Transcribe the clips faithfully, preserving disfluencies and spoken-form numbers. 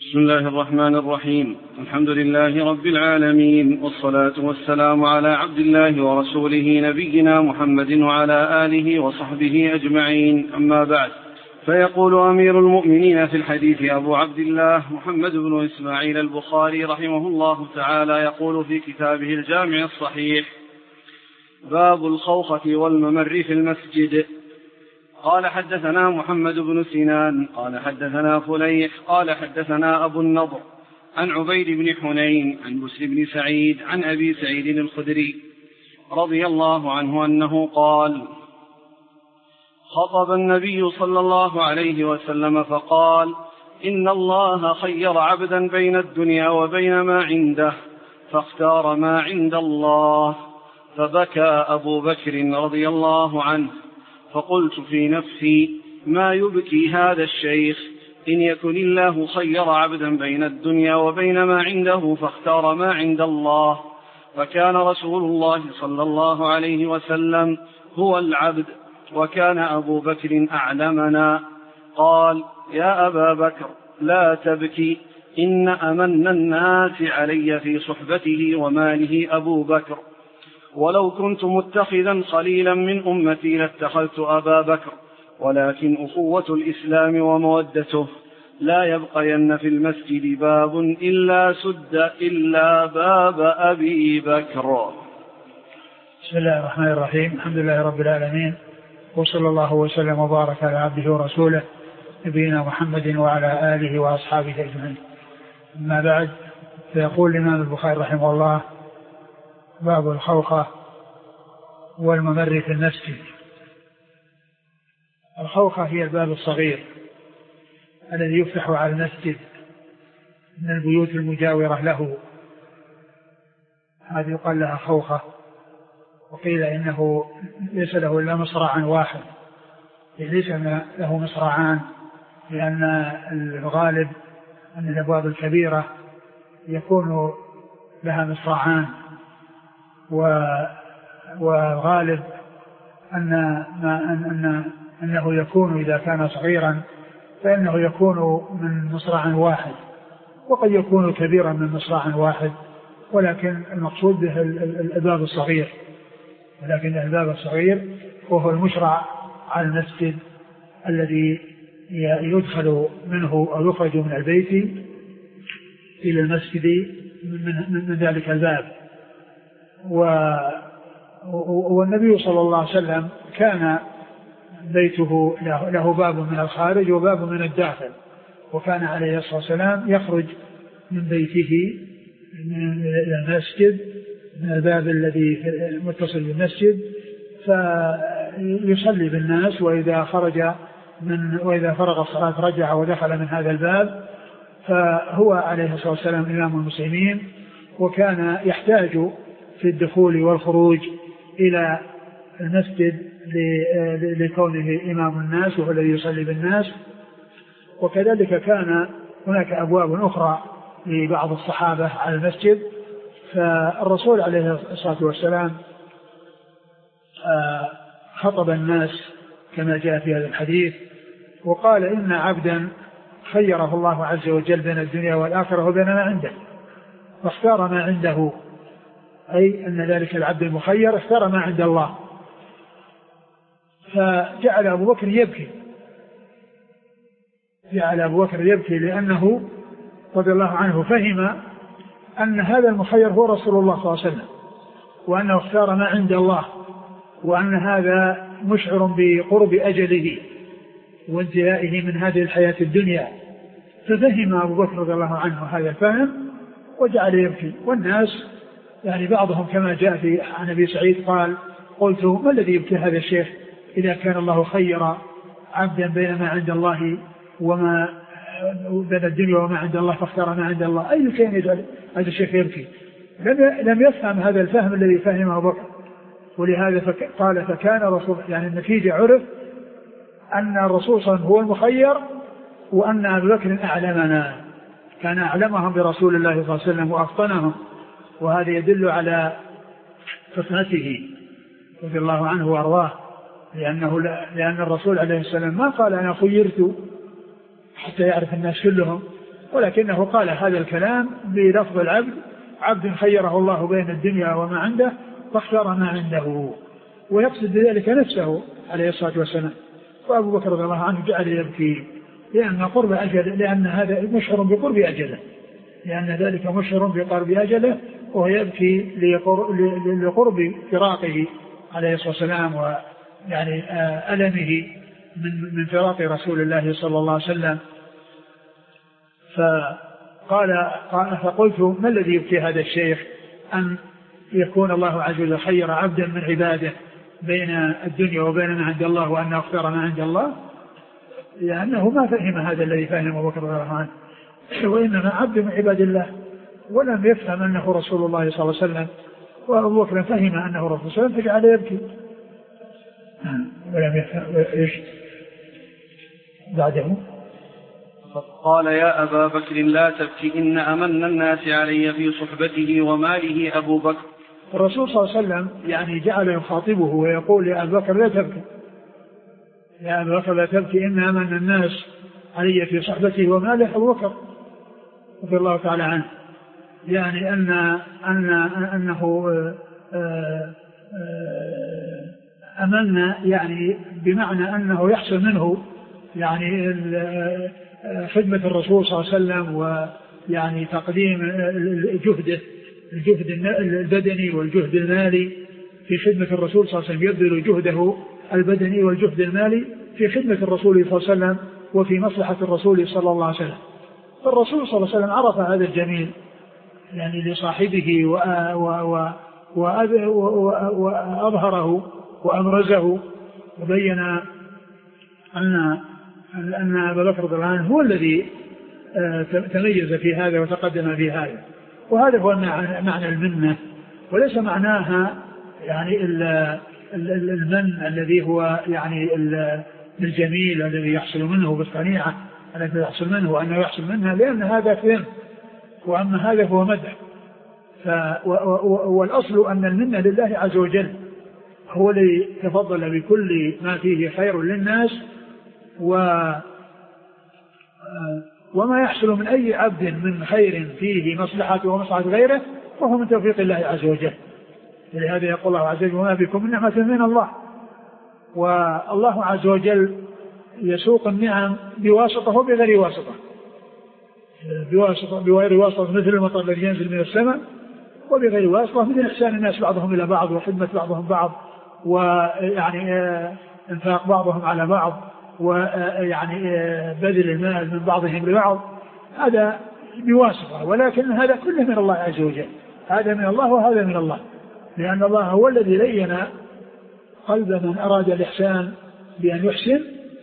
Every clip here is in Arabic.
بسم الله الرحمن الرحيم. الحمد لله رب العالمين، والصلاة والسلام على عبد الله ورسوله نبينا محمد وعلى آله وصحبه أجمعين، أما بعد. فيقول أمير المؤمنين في الحديث أبو عبد الله محمد بن إسماعيل البخاري رحمه الله تعالى، يقول في كتابه الجامع الصحيح: باب الخوخة والممر في المسجد. قال: حدثنا محمد بن سنان قال حدثنا فليح قال حدثنا أبو النضر عن عبيد بن حنين عن بسر بن سعيد عن أبي سعيد الخدري رضي الله عنه أنه قال: خطب النبي صلى الله عليه وسلم فقال: إن الله خير عبدا بين الدنيا وبين ما عنده فاختار ما عند الله. فبكى أبو بكر رضي الله عنه، فقلت في نفسي: ما يبكي هذا الشيخ؟ إن يكن الله خير عبدا بين الدنيا وبين ما عنده فاختار ما عند الله. فكان رسول الله صلى الله عليه وسلم هو العبد، وكان أبو بكر أعلمنا. قال: يا أبا بكر لا تبكي، إن أمن الناس علي في صحبته وماله أبو بكر، ولو كنت متخذا خليلا من أمتي لاتخذت أبا بكر، ولكن أخوة الإسلام ومودته لا يبقين في المسجد باب إلا سد إلا باب أبي بكر. بسم الله الرحمن الرحيم. الحمد لله رب العالمين، وصلى الله وسلم وبارك على عبده ورسوله نبينا محمد وعلى آله وأصحابه أجمعين. أما بعد، فيقول الإمام البخاري رحمه الله: باب الخوخة والممر في المسجد. الخوخة هي الباب الصغير الذي يفتح على المسجد من البيوت المجاورة له، هذه يقال لها خوخة. وقيل إنه ليس له إلا مصرعا واحد، ليس له مصرعان، لأن الغالب أن الأبواب الكبيرة يكون لها مصرعان، والغالب أن, أن أنه يكون إذا كان صغيرا فإنه يكون من مصرع واحد، وقد يكون كبيرا من مصرع واحد، ولكن المقصود به الباب الصغير. ولكن الباب الصغير وهو المشرع على المسجد الذي يدخل منه أو يخرج من البيت إلى المسجد من, من ذلك الباب. والنبي صلى الله عليه وسلم كان بيته له باب من الخارج وباب من الداخل، وكان عليه الصلاة والسلام يخرج من بيته إلى المسجد من الباب الذي متصل بالمسجد فيصلي بالناس، وإذا خرج من وإذا فرغ الصلاة رجع ودخل من هذا الباب. فهو عليه الصلاة والسلام إمام المسلمين، وكان يحتاج في الدخول والخروج إلى المسجد لكونه إمام الناس وهو الذي يصلي بالناس. وكذلك كان هناك أبواب أخرى لبعض الصحابة على المسجد. فالرسول عليه الصلاة والسلام خطب الناس كما جاء في هذا الحديث، وقال: إن عبدا خيره الله عز وجل بين الدنيا والآخرة وبين ما عنده فاختار ما عنده، أي أن ذلك العبد المخير اختار ما عند الله. فجعل أبو بكر يبكي جعل أبو بكر يبكي لأنه رضي الله عنه فهم أن هذا المخير هو رسول الله صلى الله عليه وسلم، وأنه اختار ما عند الله، وأن هذا مشعر بقرب أجله وانتهائه من هذه الحياة الدنيا. ففهم أبو بكر رضي الله عنه هذا الفهم وجعل يبكي. والناس يعني بعضهم كما جاء في عن أبي سعيد قال: قلت: ما الذي يبكي هذا الشيخ إذا كان الله خير عبدا بين ما عند الله وما بين الدنيا وما عند الله فاختار ما عند الله؟ أي شيء يجعل هذا الشيخ يبكي؟ لم يفهم هذا الفهم الذي فهمه أبو بكر. ولهذا قال: فكان رسول، يعني النتيجة عرف أن الرسول صلى الله عليه وسلم هو المخير، وأن أبو بكر أعلمنا، كان أعلمهم برسول الله صلى الله عليه وسلم وأفطنهم. وهذا يدل على فطنته رضي الله عنه وأرضاه، لأنه لأن الرسول عليه السلام ما قال: أنا خيرت حتى يعرف الناس كلهم، ولكنه قال هذا الكلام بلفظ العبد، عبد خيره الله بين الدنيا وما عنده فاختار ما عنده، ويقصد بذلك نفسه عليه الصلاة والسلام. وأبو بكر رضي الله عنه جعل يبكي لأن قرب أجله، لأن هذا مشعر بقرب أجله، لأن ذلك مشعر بقرب أجله، وهو يبكي لقرب فراقه عليه الصلاة والسلام، ويعني ألمه من من فراق رسول الله صلى الله عليه وسلم. فقال فقلت ما الذي يبكي هذا الشيخ أن يكون الله عز وجل خير عبدا من عباده بين الدنيا وبين ما عند الله، وأنه اختار ما عند الله، لأنه ما فهم هذا الذي فهمه أبو بكر رضي الله عنه، وإنما عبد من عباد الله، ولم يفهم أنه رسول الله صلى الله عليه وسلم، وأبو بكر فهم أنه رسول الله صلى الله عليه وسلم فجعل يبكي ولم يفهم. إيش بعده؟ قال يا أبا بكر لا تبكي إن أمن الناس علي في صحبته وماله أبو بكر. الرسول صلى الله عليه وسلم يعني جعل يخاطبه ويقول يا أبا بكر لا تبكي، يا أبا بكر لا تبكي إن أمن الناس علي في صحبته وماله أبو بكر رضي الله تعالى عنه، يعني أن أن أنه أمن يعني بمعنى أنه يحصل منه يعني خدمة الرسول صلى الله عليه وسلم، ويعني تقديم جهده الجهد البدني والجهد المالي في خدمة الرسول صلى الله عليه وسلم، يبذل جهده البدني والجهد المالي في خدمة الرسول صلى الله عليه وسلم وفي مصلحة الرسول صلى الله عليه وسلم. فالرسول صلى الله عليه وسلم عرف هذا الجميل يعني لصاحبه وأظهره وأبرزه، وبين أن أن أبا بكر رضي الله عنه هو الذي تميز في هذا وتقدم في هذا، وهذا هو معنى المنة، وليس معناها يعني المن الذي هو يعني الجميل الذي يحصل منه بالقنيعة الذي يحصل منه وأنه يحصل منها، لأن هذا فهم، وأما هذا هو مدح. والأصل أن المنة لله عز وجل، هو الذي تفضل بكل ما فيه خير للناس، و وما يحصل من أي عبد من خير فيه مصلحته ومصلحة غيره وهو من توفيق الله عز وجل. ولهذا يقول الله عز وجل وما بكم من نعمة من الله، والله عز وجل يسوق النعم بواسطة وبغير واسطة، بواسطة بغير واسطة مثل المطر الذي ينزل من السماء، وبغير واسطة مثل إحسان الناس بعضهم إلى بعض وخدمة بعضهم بعض، ويعني انفاق بعضهم على بعض، ويعني بذل المال من بعضهم لبعض، هذا بواسطة، ولكن هذا كله من الله عز وجل، هذا من الله وهذا من الله، لأن الله هو الذي لين قلب من أراد الإحسان بأن يحسن،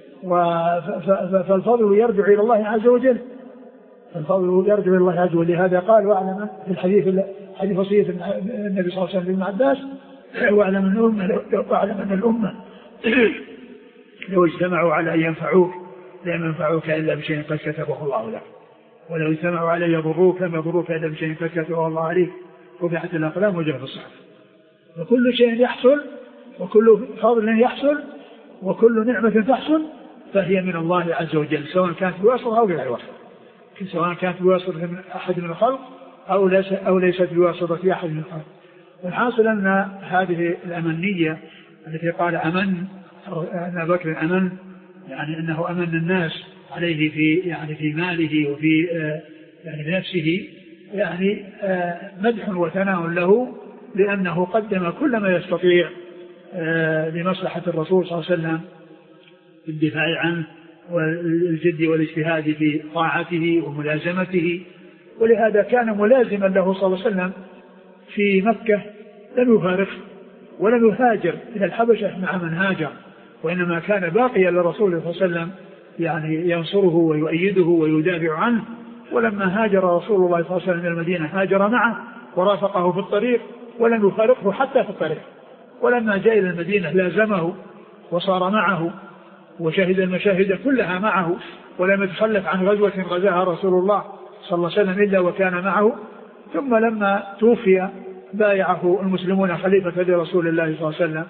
فالفضل يرجع إلى الله عز وجل، الفضل يرجع إلى الله عز وجل. هذا قال واعلم في الحديث حديث وصية النبي صلى الله عليه وسلم لابن عباس واعلم أن الأمة واعلم أن الأمة لو اجتمعوا على أن ينفعوك لم ينفعوك إلا بشيء قد كتبه الله لك، ولو اجتمعوا على أن يضروك لم يضروك إلا بشيء قد كتبه الله عليك، رفعت الأقلام وجفت الصحف. وكل شيء يحصل وكل فضل يحصل وكل نعمة تحصل فهي من الله عز وجل، سواء كانت بواسطة أو غير واسطة، سواء كانت بواسطة من أحد من الخلق أو ليس أو ليست بواسطة أحد من الخلق. والحاصل أن هذه الأمنية التي قال أمن أن أبا بكر أمن، يعني أنه أمن الناس عليه في يعني في ماله وفي يعني بنفسه، يعني مدح وثناء له، لأنه قدم كل ما يستطيع لمصلحة الرسول صلى الله عليه وسلم في الدفاع عنه والجد والاجتهاد في طاعته وملازمته. ولهذا كان ملازما له صلى الله عليه وسلم في مكة، لم يفارقه ولم يهاجر إلى الحبشة مع من هاجر، وإنما كان باقيا لرسول الله صلى الله عليه وسلم يعني ينصره ويؤيده ويدافع عنه. ولما هاجر رسول الله صلى الله عليه وسلم إلى المدينة هاجر معه ورافقه في الطريق ولم يفارقه حتى في الطريق، ولما جاء إلى المدينة لازمه وصار معه وشهد المشاهد كلها معه، ولم يتخلف عن غزوة غزاها رسول الله صلى الله عليه وسلم إلا وكان معه. ثم لما توفي بايعه المسلمون خليفة لرسول الله صلى الله عليه وسلم،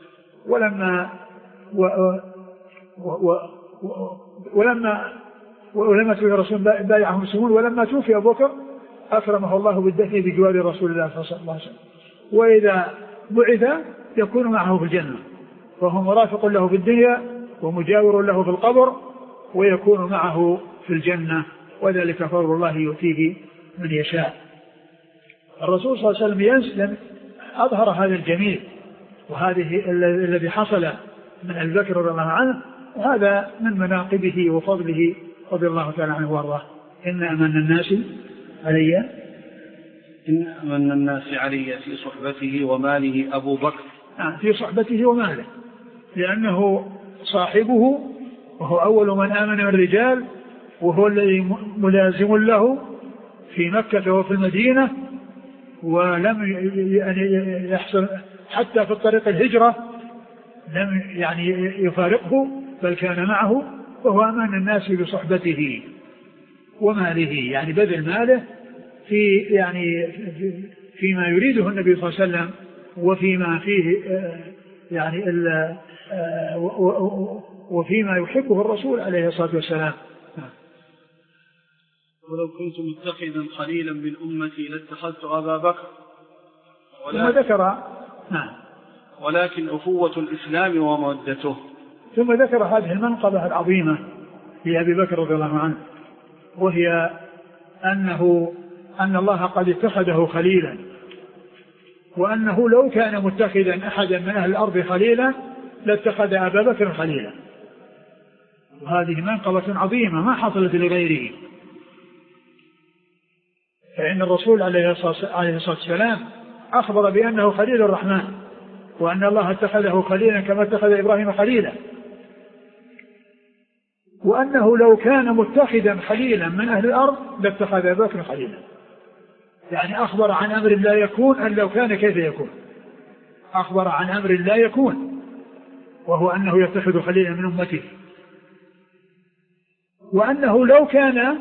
ولما و و و ولما ولما توفي الرسول بايعهم المسلمون، ولما توفي أبو بكر أكرمه الله بالدفن بجوار رسول الله صلى الله عليه وسلم. وإذا بعث يكون معه في الجنة، وهو مرافق له في الدنيا ومجاور له في القبر، ويكون معه في الجنة، وذلك فضل الله يؤتيه من يشاء. الرسول صلى الله عليه وسلم ينزل أظهر هذا الجميل، وهذه الذي حصل من أبي بكر رضي الله عنه، وهذا من مناقبه وفضله رضي الله تعالى عنه وارضاه. إن أمن الناس علي إن أمن الناس علي في صحبته وماله أبو بكر. آه في صحبته وماله، لأنه صاحبه وهو أول من آمن من الرجال، وهو الذي ملازم له في مكة وفي المدينة، ولم يحصل حتى في الطريق الهجرة لم يعني يفارقه، بل كان معه، وهو أمان الناس بصحبته وماله، يعني بذل ماله في يعني فيما يريده النبي صلى الله عليه وسلم، وفيما فيه يعني وفيما يحبه الرسول عليه الصلاة والسلام. ولو كنت متخذا خليلا من أمتي لاتخذت أبا بكر. ثم ذكر نعم ولكن أخوة الإسلام ومودته. ثم ذكر هذه المنقبة العظيمة لأبي بكر رضي الله عنه، وهي أنه أن الله قد اتخذه خليلا، وأنه لو كان متخذا أحدا من أهل الأرض خليلا لاتخذ أبا بكر خليلا. وهذه منقبة عظيمة ما حصلت لغيره، فإن الرسول عليه الصلاة والسلام أخبر بأنه خليل الرحمن، وأن الله اتخذه خليلا كما اتخذ إبراهيم خليلا، وأنه لو كان متخذا خليلا من أهل الأرض لاتخذ أبا بكر خليلا. يعني أخبر عن أمر لا يكون أن لو كان كيف يكون، أخبر عن أمر لا يكون، وهو أنه يتخذ خليلا من أمته، وأنه لو كان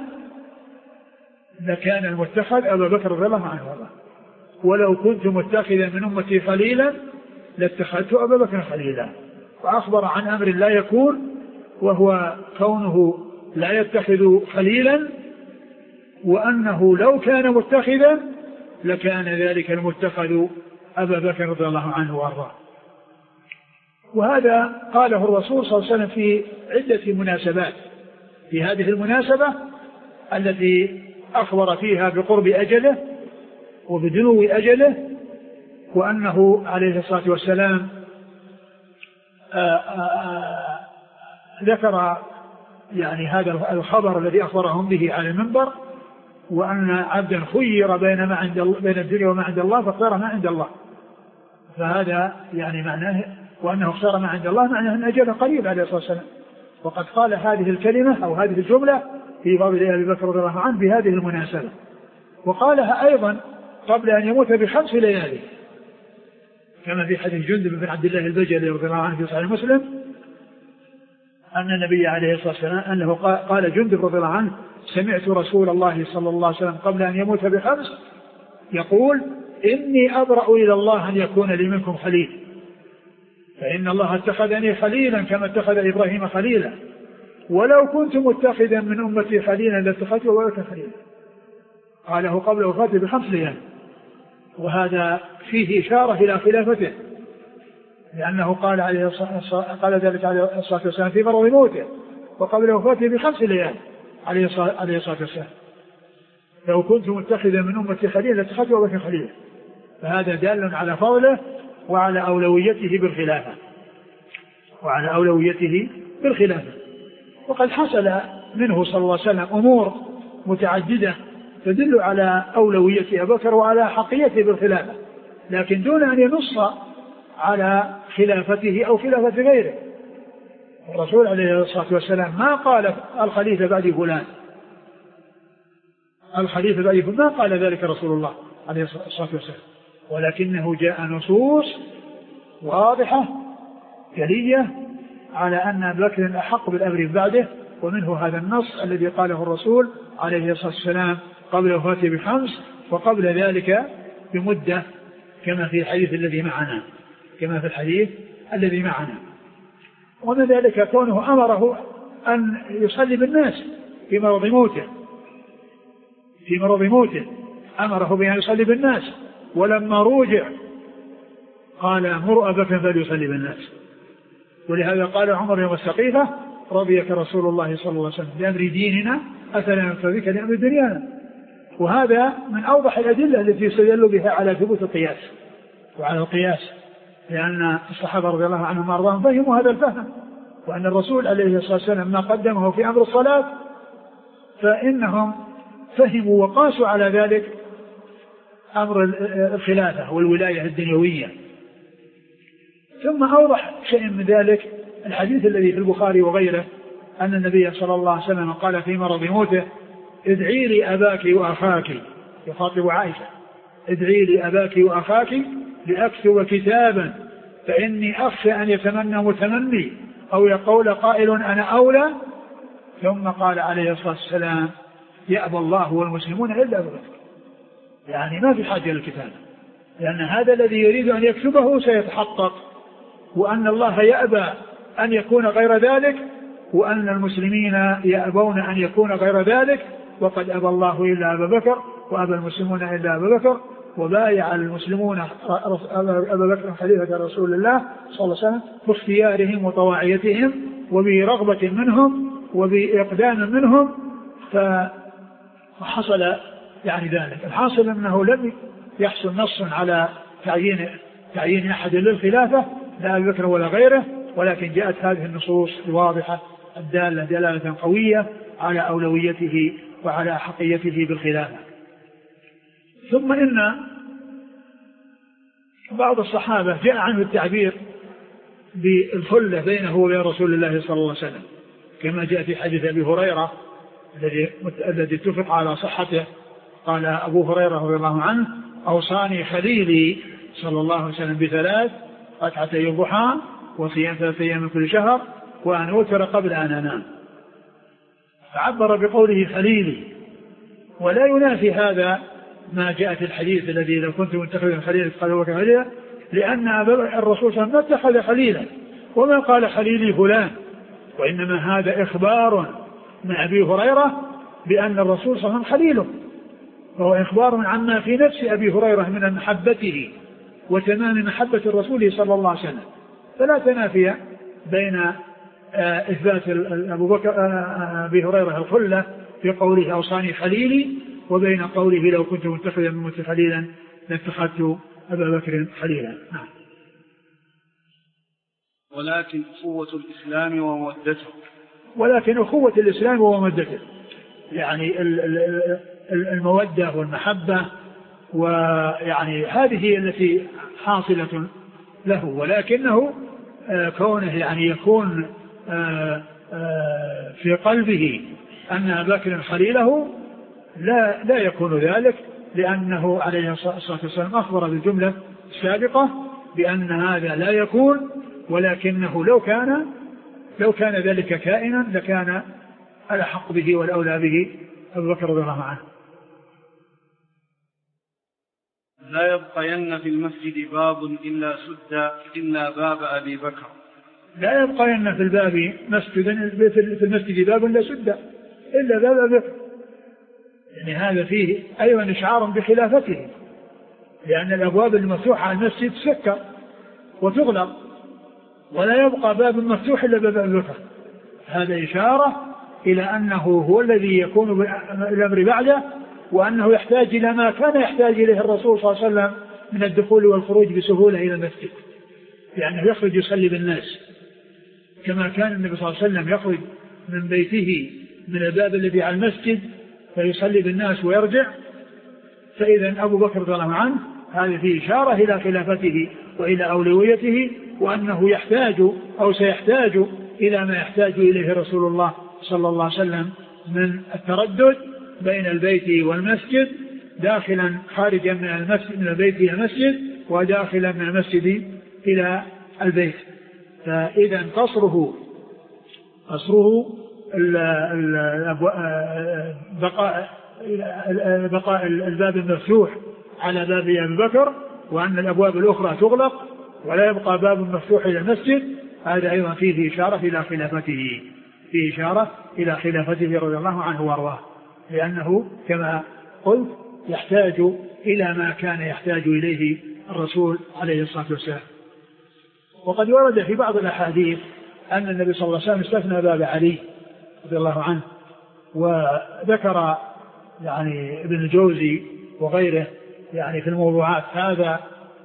لكان المتخذ أبا بكر رضي الله عنه، ولو كنت متخذا من أمتي خليلا لاتخذت أبا بكر خليلا. فأخبر عن أمر لا يكون، وهو كونه لا يتخذ خليلا، وأنه لو كان متخذا لكان ذلك المتخذ أبا بكر رضي الله عنه وارضاه. وهذا قاله الرسول صلى الله عليه وسلم في عدة مناسبات. في هذه المناسبة التي أخبر فيها بقرب أجله وبدنو أجله، وأنه عليه الصلاة والسلام آآ آآ ذكر يعني هذا الخبر الذي أخبرهم به على المنبر، وأن عبدا خير بين ما عند بين الدنيا وما عند الله فاختار ما عند الله. فهذا يعني معناه، وأنه اختار ما عند الله معناه أن أجله قريب عليه الصلاة والسلام. وقد قال هذه الكلمة أو هذه الجملة في فضل أبي بكر رضي الله عنه بهذه المناسبة، وقالها أيضا قبل أن يموت بخمس ليالي، كما في حديث جندب بن عبد الله البجلي رضي الله عنه في صحيح مسلم، أن النبي عليه الصلاة والسلام أنه قال جندب رضي الله عنه: سمعت رسول الله صلى الله عليه وسلم قبل أن يموت بخمس يقول: إني أبرأ إلى الله أن يكون لي منكم خليل، فإن الله اتخذني خليلا كما اتخذ إبراهيم خليلا، ولو كنت متخذا من أمتي خليلا لاتخذت أبا بكر خليلا. قاله قبل وفاته بخمس ليال، وهذا فيه إشارة إلى خلافته، لأنه قال عليه الصلاة قال ذلك عليه الصلاة والسلام في مرض موته وقبل وفاته بخمس ليال عليه الصلاة والسلام: لو كنت متخذا من أمتي خليلا لاتخذت أبا بكر خليلا. فهذا دال على فضله وعلى أولويته بالخلافة وعلى أولويته بالخلافة. وقد حصل منه صلى الله عليه وسلم أمور متعددة تدل على أولوية أبي بكر وعلى حقيته بالخلافة، لكن دون أن ينص على خلافته أو خلافة غيره. الرسول عليه الصلاة والسلام ما قال الخليفة بعد فلان، الخليفة بعد فلان ما قال ذلك رسول الله عليه الصلاة والسلام، ولكنه جاء نصوص واضحة جلية على أن أبا بكر أحق بالأمر بعده، ومنه هذا النص الذي قاله الرسول عليه الصلاة والسلام قبل وفاته بخمس وقبل ذلك بمدة، كما في الحديث الذي معنا كما في الحديث الذي معنا. ومن ذلك كونه أمره أن يصلي بالناس في مرض موته في مرض موته أمره بأن يصلي بالناس، ولما روجع قال مر أبا بكر فليصلي بالناس. ولهذا قال عمر يوم السقيفة رضيك رسول الله صلى الله عليه وسلم بأمر ديننا أفلا نرضيك لأمر دنيانا. وهذا من أوضح الأدلة التي يستدل بها على ثبوت القياس وعلى القياس، لأن الصحابة رضي الله عنهم وأرضاهم فهموا هذا الفهم، وأن الرسول عليه الصلاة والسلام ما قدمه في أمر الصلاة فإنهم فهموا وقاسوا على ذلك أمر الخلافة والولاية الدنيوية. ثم أوضح شيء من ذلك الحديث الذي في البخاري وغيره أن النبي صلى الله عليه وسلم قال في مرض موته ادعي لي أباك وأخاك، يخاطب عائشة، ادعي لي أباك وأخاك لأكتب كتابا فإني أخشى أن يتمنى متمني أو يقول قائل أنا أولى. ثم قال عليه الصلاة والسلام يأبى الله والمسلمون إلا بذلك، يعني ما في حاجة للكتاب، لأن هذا الذي يريد أن يكتبه سيتحقق، وأن الله يأبى أن يكون غير ذلك، وأن المسلمين يأبون أن يكون غير ذلك، وقد أبى الله إلا أبا بكر وأبى المسلمون إلا أبا بكر، وبايع المسلمون أبا بكر خليفة رسول الله صلى الله عليه وسلم باختيارهم وطواعيتهم وبرغبة منهم وبإقدام منهم، فحصل يعني ذلك. الحاصل أنه لم يحصل نص على تعيين تعيين أحد للخلافة لا أبي بكر ولا غيره، ولكن جاءت هذه النصوص الواضحة الدالة دلالة قوية على أولويته وعلى أحقيته بالخلافة. ثم إن بعض الصحابة جاء عنه التعبير بالخلة بينه وبين رسول الله صلى الله عليه وسلم، كما جاء في حديث أبي هريرة الذي الذي اتفق على صحته. قال أبو هريرة رضي الله عنه أوصاني خليلي صلى الله عليه وسلم بثلاث: ركعتي الضحى وصيام ثلاثة أيام من كل شهر وأن أوتر قبل أن أنام. فعبر بقوله خليلي، ولا ينافي هذا ما جاء في الحديث الذي لو كنت متخذا خليلا قال هو خليلا، لأن الرسول صلى الله عليه وسلم ما اتخذ خليلا وما قال خليلي فلان، وإنما هذا إخبار من أبي هريرة بأن الرسول صلى الله عليه وسلم خليله، وهو إخبار عما في نفس أبي هريرة من محبته وتمام محبة الرسول صلى الله عليه وسلم. فلا تنافي بين إثبات أبو بكر أبي هريرة الخلة في قوله أوصاني خليلي وبين قوله لو كنت متخذا من مت خليلا لاتخذت أبا بكر خليلا. نعم. ولكن أخوة الإسلام ومودته ولكن أخوة الإسلام ومودته يعني المودة والمحبة، ويعني هذه التي حاصلة له، ولكنه كونه يعني يكون في قلبه أن أبا بكر خليله لا لا يكون ذلك، لأنه عليه الصلاة والسلام أخبر بالجملة السابقة بأن هذا لا يكون، ولكنه لو كان لو كان ذلك كائنا لكان الأحق به والأولى به أبو بكر رضي الله عنه. لا يبقين في المسجد باب إلا سد إلا باب أبي بكر. لا يبقين في الباب مسجد في المسجد باب إلا سد إلا باب أبي بكر، يعني هذا فيه أيضا إشعار بخلافته، لأن الأبواب المفتوحة على المسجد تسكر وتغلق، ولا يبقى باب مفتوح إلا باب أبي بكر. هذا إشارة إلى أنه هو الذي يكون بالأمر بعده، وأنه يحتاج إلى ما كان يحتاج إليه الرسول صلى الله عليه وسلم من الدخول والخروج بسهولة إلى المسجد، لأنه يخرج يصلي بالناس كما كان النبي صلى الله عليه وسلم يخرج من بيته من الباب الذي على المسجد فيصلي بالناس ويرجع. فإذا أبو بكر رضي الله عنه هذه فيه إشارة إلى خلافته وإلى أولويته، وأنه يحتاج أو سيحتاج إلى ما يحتاج إليه رسول الله صلى الله عليه وسلم من التردد بين البيت والمسجد، داخلا خارجا من المسجد من البيت إلى المسجد وداخلا من المسجد إلى البيت. فإذا قصره قصره بقاء بقاء الباب المفتوح على باب أبي بكر، وأن الأبواب الأخرى تغلق ولا يبقى باب مفتوح إلى المسجد، هذا أيضا فيه إشارة إلى خلافته فيه إشارة إلى خلافته رضي الله عنه وارضاه، لأنه كما قلت يحتاج إلى ما كان يحتاج إليه الرسول عليه الصلاة والسلام. وقد ورد في بعض الأحاديث أن النبي صلى الله عليه وسلم استثنى باب علي رضي الله عنه، وذكر يعني ابن الجوزي وغيره يعني في الموضوعات هذا،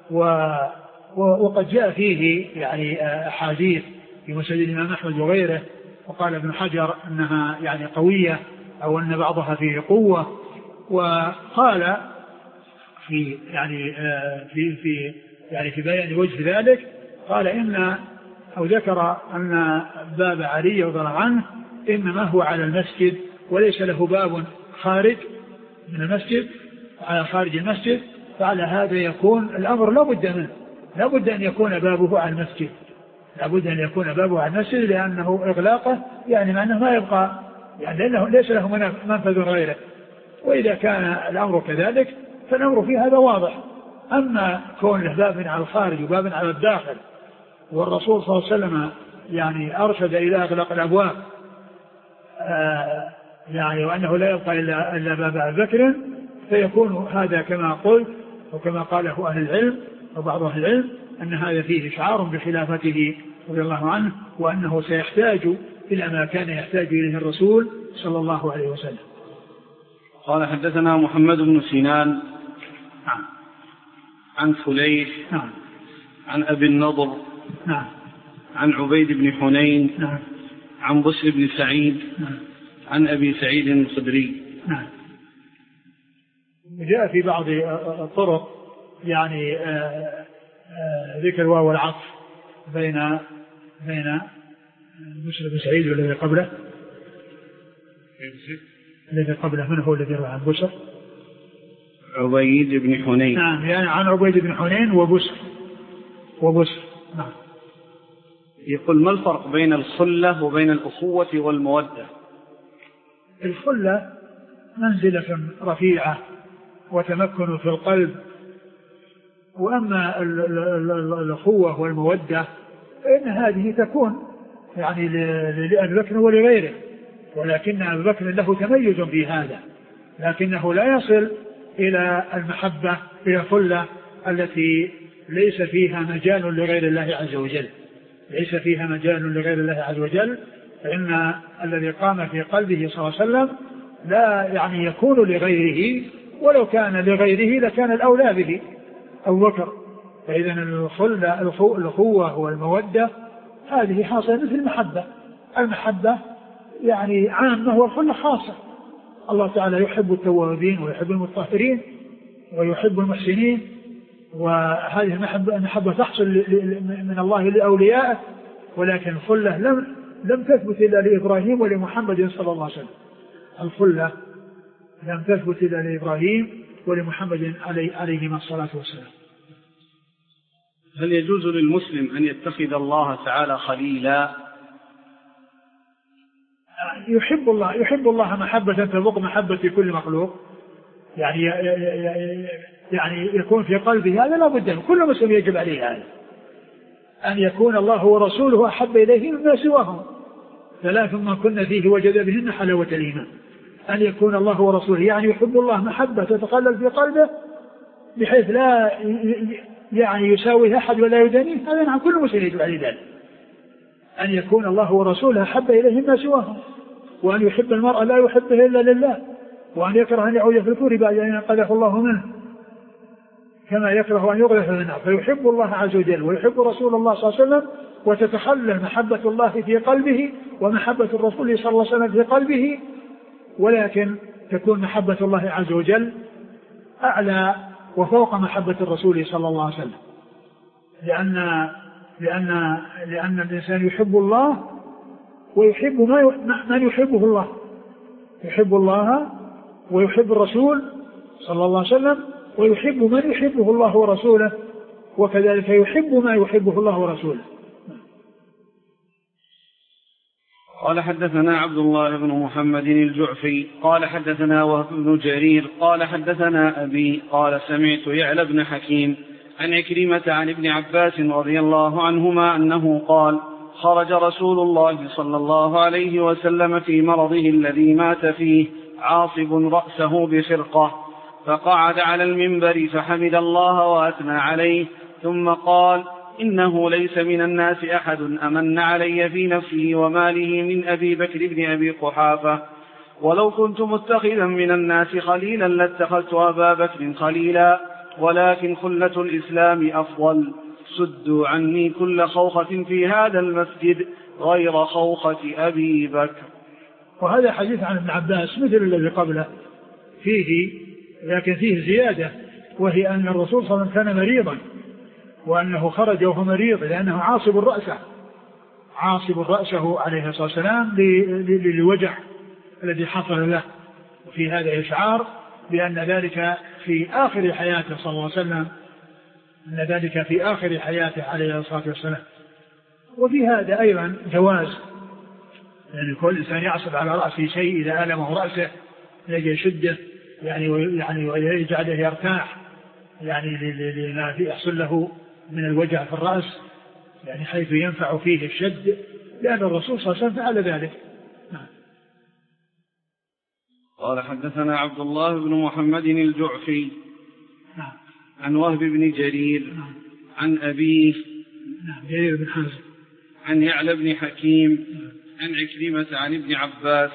وقد جاء فيه يعني أحاديث في مسند الإمام أحمد وغيره، وقال ابن حجر أنها يعني قوية أو أن بعضها فيه قوة. وقال في يعني في في يعني في بيان وجه ذلك قال إن أو ذكر أن باب علي رضي الله عنه إنما هو على المسجد وليس له باب خارج من المسجد على خارج المسجد، فعلى هذا يكون الأمر لا بد منه، لا بد أن يكون بابه على المسجد، لا بد أن يكون بابه على المسجد، لأنه إغلاقه يعني معناه ما يبقى يعني لأنه ليس له منفذ غيره. وإذا كان الأمر كذلك فالأمر في هذا واضح. أما كون له باب على الخارج وباب على الداخل، والرسول صلى الله عليه وسلم يعني أرشد إلى إغلاق الأبواب آه يعني وأنه لا يبقى إلا, إلا باب أبي بكر، فيكون هذا كما قلت وكما قاله أهل العلم وبعض أهل العلم أن هذا فيه إشعار بخلافته رضي الله عنه، وأنه سيحتاج إلى ما كان يحتاج إليه الرسول صلى الله عليه وسلم. قال حدثنا محمد بن سنان نعم. عن فليح نعم. عن أبي النضر نعم. عن عبيد بن حنين نعم. عن بسر بن سعيد نعم. عن أبي سعيد الخدري. نعم. جاء في بعض الطرق يعني ذكر الواو والعطف بين بين بسر بن سعيد والذي قبله. الذي قبله من هو الذي روى عن بسر؟ عبيد بن حنين. نعم يعني عن عبيد بن حنين وبسر وبسر. نعم. يقول ما الفرق بين الخلة وبين الأخوة والمودة؟ الخلة منزلة رفيعة وتمكن في القلب، وأما الأخوة والمودة فإن هذه تكون يعني لأبي بكر ولغيره، ولكن أبي بكر له تميز في هذا، لكنه لا يصل إلى المحبة إلى الخلة التي ليس فيها مجال لغير الله عز وجل، ليس فيها مجال لغير الله عز وجل، فإن الذي قام في قلبه صلى الله عليه وسلم لا يعني يكون لغيره، ولو كان لغيره لكان الأولى به أبو بكر. فإذا الخلة الأخوة والمودة هذه حاصلة مثل المحبة، المحبة يعني عامة والخلة خاصة. الله تعالى يحب التوابين ويحب المطهرين ويحب المحسنين، وهذه المحبة تحصل من الله لأوليائه، ولكن الخلة لم لم تثبت إلا لإبراهيم ولمحمد صلى الله عليه وسلم. الخلة لم تثبت إلا لإبراهيم ولمحمد عليه عليهما الصلاة والسلام. هل يجوز للمسلم أن يتخذ الله تعالى خليلا؟ يحب الله يحب الله محبة تفوق محبة كل مخلوق، يعني يعني يكون في قلبه هذا لا بد منه، كل مسلم يجب عليه هذا، أن يكون الله ورسوله أحب إليه مما سواهم، ثلاث ما كنا فيه وجد بهن حلاوة الإيمان. أن يكون الله ورسوله يعني يحب الله محبة تتقلل في قلبه بحيث لا يعني يساوي أحد ولا يدانيه، هذا نعم كل مسلم يجب عليه ذلك، أن يكون الله ورسوله أحب إليه مما سواهم، وأن يحب المرء لا يحبه إلا لله، وأن يكره أن يعود في الكفر بعد أن ينقذه الله منه كما يكره أن يغرق في النار. فيحب الله عز وجل ويحب رسول الله صلى الله عليه وسلم، وتتخلل محبة الله في قلبه ومحبة الرسول صلى الله عليه وسلم في قلبه، ولكن تكون محبة الله عز وجل أعلى وفوق محبة الرسول صلى الله عليه وسلم، لأن لأن لأن الإنسان يحب الله ويحب ما من يحبه الله، يحب الله ويحب الرسول صلى الله عليه وسلم، ويحب من يحبه الله ورسوله، وكذلك يحب ما يحبه الله ورسوله. قال حدثنا عبد الله بن محمد الجعفي قال حدثنا وهب بن جرير قال حدثنا أبي قال سمعت يعلى بن حكيم عن عكرمة عن ابن عباس رضي الله عنهما أنه قال خرج رسول الله صلى الله عليه وسلم في مرضه الذي مات فيه عاصب رأسه بخرقة، فقعد على المنبر فحمد الله وأثنى عليه، ثم قال: إنه ليس من الناس أحد أمن علي في نفسه وماله من أبي بكر بن أبي قحافة، ولو كنت متخذا من الناس خليلا لاتخذت أبا بكر خليلا، ولكن خلة الإسلام أفضل. سدوا عني كل خوخة في هذا المسجد غير خوخة أبي بكر. وهذا حديث عن ابن عباس مثل الذي قبله فيه، لكن فيه زيادة، وهي أن الرسول صلى الله عليه وسلم كان مريضا، وأنه خرج وهو مريض لأنه عاصب رأسه عاصب رأسه عليه الصلاة والسلام للوجع الذي حصل له. وفي هذا إشعار بأن ذلك في آخر حياته صلى الله عليه وسلم، أن ذلك في آخر حياته عليه الصلاة والسلام. وفي هذا أيضا جواز، يعني كل إنسان يعصب على رأسه شيء إذا ألمه رأسه يجي شدة يعني يعني ويجعله يرتاح، يعني لما يحصل له من الوجع في الرأس، يعني حيث ينفع فيه الشد، لأن الرسول صلى الله عليه وسلم فعل ذلك. نعم. قال: حدثنا عبد الله بن محمد الجعفي نعم. عن وهب بن جرير نعم. عن أبيه نعم. جرير بن حازم عن يعلى بن حكيم نعم. عن عكرمة عن ابن عباس.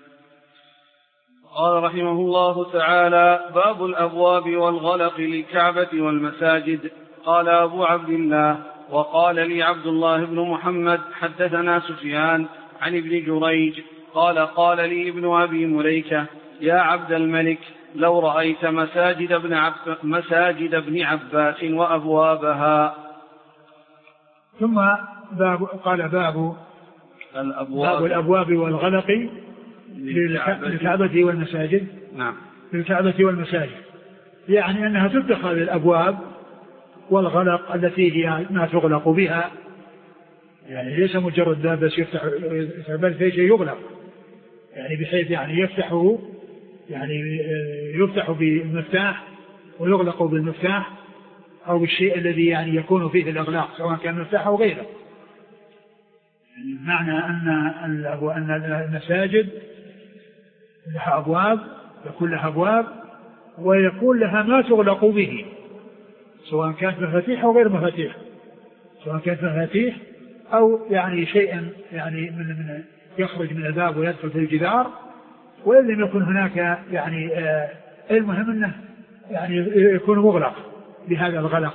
قال رحمه الله تعالى: باب الأبواب والغلق للكعبة والمساجد. قال أبو عبد الله: وقال لي عبد الله بن محمد حدثنا سفيان عن ابن جريج قال: قال لي ابن أبي مليكة: يا عبد الملك، لو رأيت مساجد ابن, عب... مساجد ابن عباس وأبوابها. ثم باب قال باب الأبواب, باب الأبواب والغلق للكعبة والمساجد. نعم. للكعبة والمساجد، يعني أنها تتخذ الأبواب والغلق التي هي ما تغلق بها، يعني ليس مجرد باب بس يفتح، بل في شيء يغلق، يعني بحيث يعني يفتحه، يعني يفتح بالمفتاح ويغلق بالمفتاح، أو بالشيء الذي يعني يكون فيه الإغلاق سواء كان مفتاح أو غيره. يعني معنى أن أن المساجد لها أبواب، يكون لها أبواب ويكون لها ما تغلق به، سواء كانت مفاتيح أو غير مفاتيح، سواء كانت مفاتيح أو يعني شيء يعني من من يخرج من الباب ويدخل في الجدار، وإن لم يكن هناك يعني آه المهم أنه يعني يكون مغلق بهذا الغلق.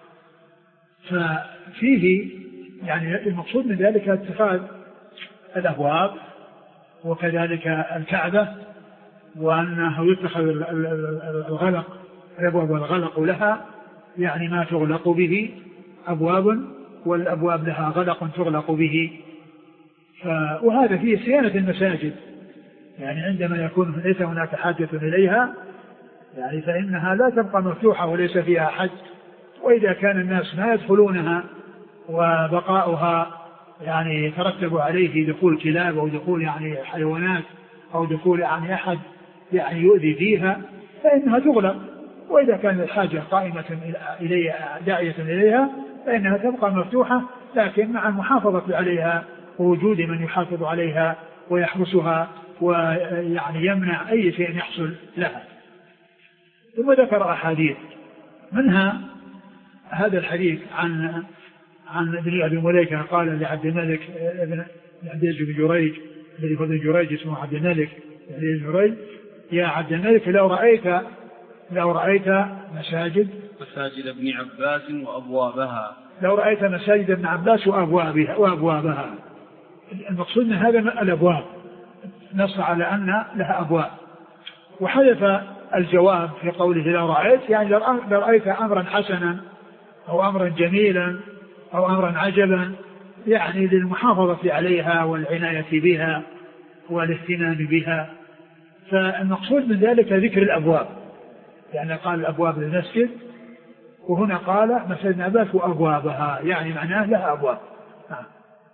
ففيه يعني المقصود من ذلك اتخاذ الأبواب وكذلك الكعبة، وأنه يتخذ الغلق الأبواب والغلق لها يعني ما تغلق به أبواب، والأبواب لها غلق تغلق به. وهذا فيه صيانة المساجد، يعني عندما يكون ليس هناك حاجة إليها يعني فإنها لا تبقى مفتوحة وليس فيها حد، وإذا كان الناس ما يدخلونها وبقاؤها يعني يترتب عليه دخول كلاب أو دخول يعني حيوانات أو دخول يعني أحد يعني يؤذي فيها فإنها تغلق، وإذا كان الحاجة قائمة إليها داعية إليها فإنها تبقى مفتوحة، لكن مع المحافظة عليها ووجود من يحافظ عليها ويحرسها ويعني يمنع أي شيء يحصل لها. ثم ذكر أحاديث، منها هذا الحديث عن عن ابن أبي مليكة قال لعبد الملك ابن عبد بن جريج الذي هو ابن جريج اسمه عبد الملك بن جريج: يا عبد الملك، لو رأيت لو رأيت مساجد مساجد ابن عباس وأبوابها لو رأيت مساجد ابن عباس وأبوابها وأبوابها المقصود من هذا الأبواب نص على أن لها أبواب. وحدث الجواب في قوله لو رأيت، يعني لو رأيت أمرا حسنا أو أمرا جميلا أو أمرا عجبا، يعني للمحافظة عليها والعناية بها والاهتمام بها. فالمقصود من ذلك ذكر الأبواب، يعني قال الأبواب للمسجد، وهنا قال مسجد عباس وأبوابها، يعني معناه لها أبواب. نعم.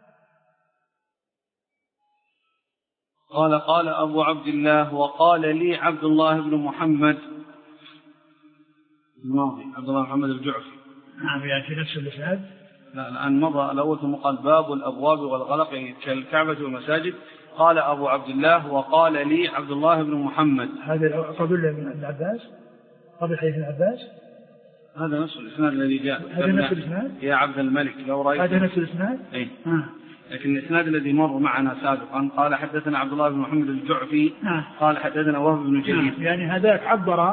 قال قال أبو عبد الله: وقال لي عبد الله بن محمد الماضي عبد الله محمد الجعفي. نعم، يعني في نفس الإسناد لا الآن مضى الأول ثم قال باب الأبواب والغلق كالكعبة والمساجد. قال أبو عبد الله وقال لي عبد الله بن محمد. هذا قبل من العباس قبل حديث العباس. هذا نفس الإسناد الذي جاء. هذا نفس الإسناد. يا عبد الملك لو رأيت. هذا نفس الإسناد. إيه. آه. لكن الإسناد الذي مر معنا سابقا قال حدثنا عبد الله بن محمد الجعفي. آه. قال حدثنا وهب بن جرير. آه. يعني هذاك عبر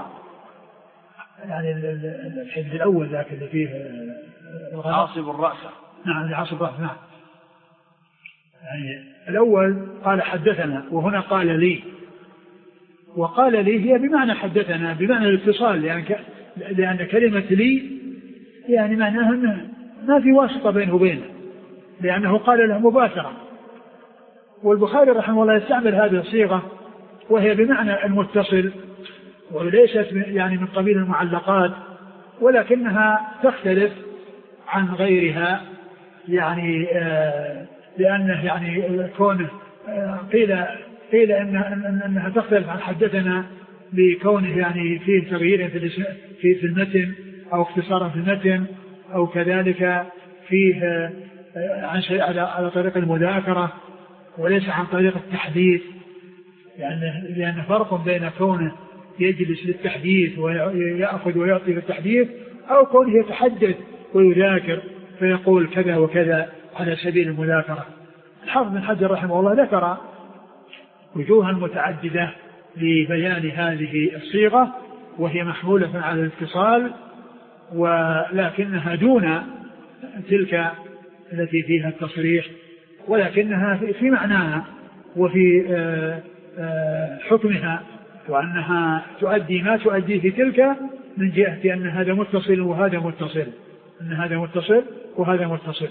يعني الحديث الأول ذاك اللي فيه عاصب الرأس. نعم عاصب الرأس. نعم. يعني الأول قال حدثنا وهنا قال لي، وقال لي هي بمعنى حدثنا بمعنى الاتصال، يعني ك... لأن كلمة لي يعني معناها أنه ما في واسطة بينه وبينه، لأنه قال له مباشرة. والبخاري رحمه الله يستعمل هذه الصيغة وهي بمعنى المتصل، وليست يعني من قبيل المعلقات، ولكنها تختلف عن غيرها، يعني آه لأنه يعني كونه آه قيل قيل إنها, إنها تختلف عن حدثنا بكونه يعني فيه تغيير في في في المتن أو اختصارا في المتن، أو كذلك فيه آه عن شيء على على طريق المذاكرة وليس عن طريق التحديث، يعني لأن فرق بين كونه يجلس للتحديث ويأخذ ويعطي للتحديث أو كونه يتحدث ويذاكر فيقول كذا وكذا على سبيل المذاكرة. الحافظ بن حجر رحمه الله ذكر وجوها متعددة لبيان هذه الصيغة، وهي محمولة على الاتصال ولكنها دون تلك التي فيها التصريح، ولكنها في معناها وفي حكمها، وأنها تؤدي ما تؤدي في تلك من جهة أن هذا متصل وهذا متصل، أن هذا متصل وهذا متصل.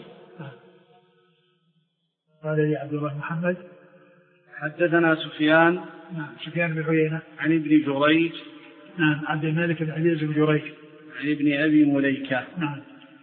قال لي عبد الله محمد حدثنا سفيان. نعم سفيان بن عيينة عن ابن جريج. نعم عبد الملك بن عزيز بن جريج. عن ابن أبي مليكة. نعم.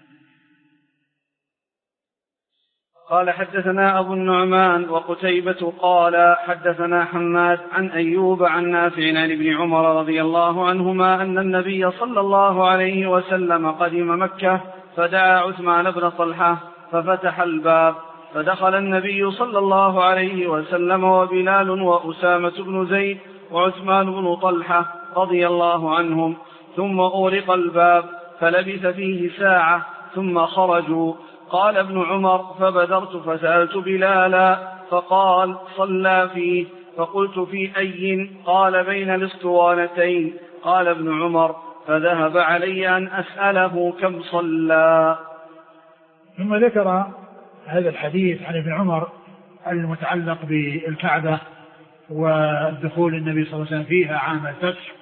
قال حدثنا أبو النعمان وقتيبة قال حدثنا حماد عن أيوب عن نافع عن ابن عمر رضي الله عنهما أن النبي صلى الله عليه وسلم قدم مكة فدعا عثمان بن طلحة ففتح الباب، فدخل النبي صلى الله عليه وسلم وبلال وأسامة بن زيد وعثمان بن طلحة رضي الله عنهم، ثم أورق الباب فلبث فيه ساعة ثم خرجوا. قال ابن عمر فبدرت فسألت بلالا فقال صلى فيه، فقلت في أي؟ قال بين الاسطوانتين. قال ابن عمر فذهب علي أن أسأله كم صلى. ثم ذكر هذا الحديث عن ابن عمر المتعلق بالكعبة ودخول النبي صلى الله عليه وسلم فيها عام الفتح،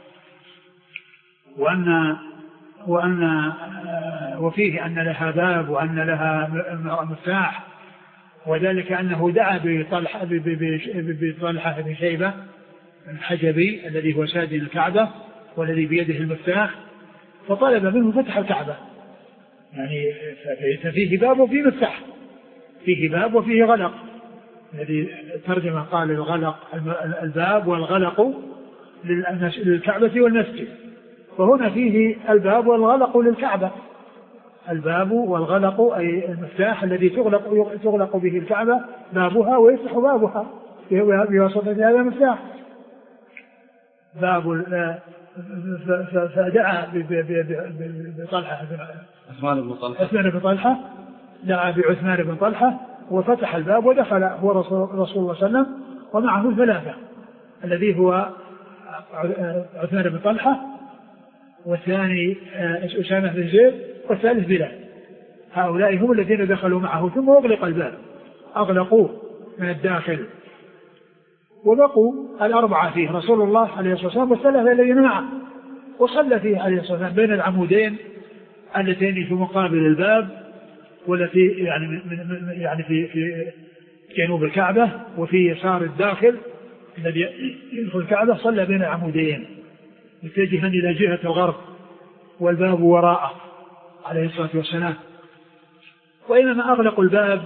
وأن وأن وفيه أن لها باب وأن لها مفتاح، وذلك أنه دعا بطلحة بطلحة بن شيبة الحجبي الذي هو سادن الكعبة والذي بيده المفتاح، فطلب منه فتح الكعبة، يعني ففيه باب وفيه مفتاح، فيه باب وفيه غلق، الذي ترجمة قال الغلق الباب والغلق للكعبة والمسجد، فهنا فيه الباب والغلق للكعبة، الباب والغلق أي المفتاح الذي تغلق, تغلق به الكعبة بابها ويفتح بابها بواسطة هذا المفتاح باب. فدعا بطلحة عثمان بن طلحة عثمان بن طلحة دعا بعثمان بن طلحة وفتح الباب ودخل هو رسول الله صلى الله عليه وسلم ومعه ثلاثة، الذي هو عثمان بن طلحة والثاني أسامة بن زيد والثالث بلال. هؤلاء هم الذين دخلوا معه، ثم أغلق الباب، أغلقوا من الداخل، وبقوا الأربعة فيه رسول الله عليه الصلاة والسلام والثلاثة الذين معه، وصلى فيه عليه الصلاة والسلام بين العمودين اللتين في مقابل الباب والتي يعني من يعني في في جنوب الكعبة وفي يسار الداخل الذي يدخل الكعبة، صلى بين العمودين متجها إلى جهة الغرب والباب وراءه عليه الصلاة والسلام. وإنما أغلقوا الباب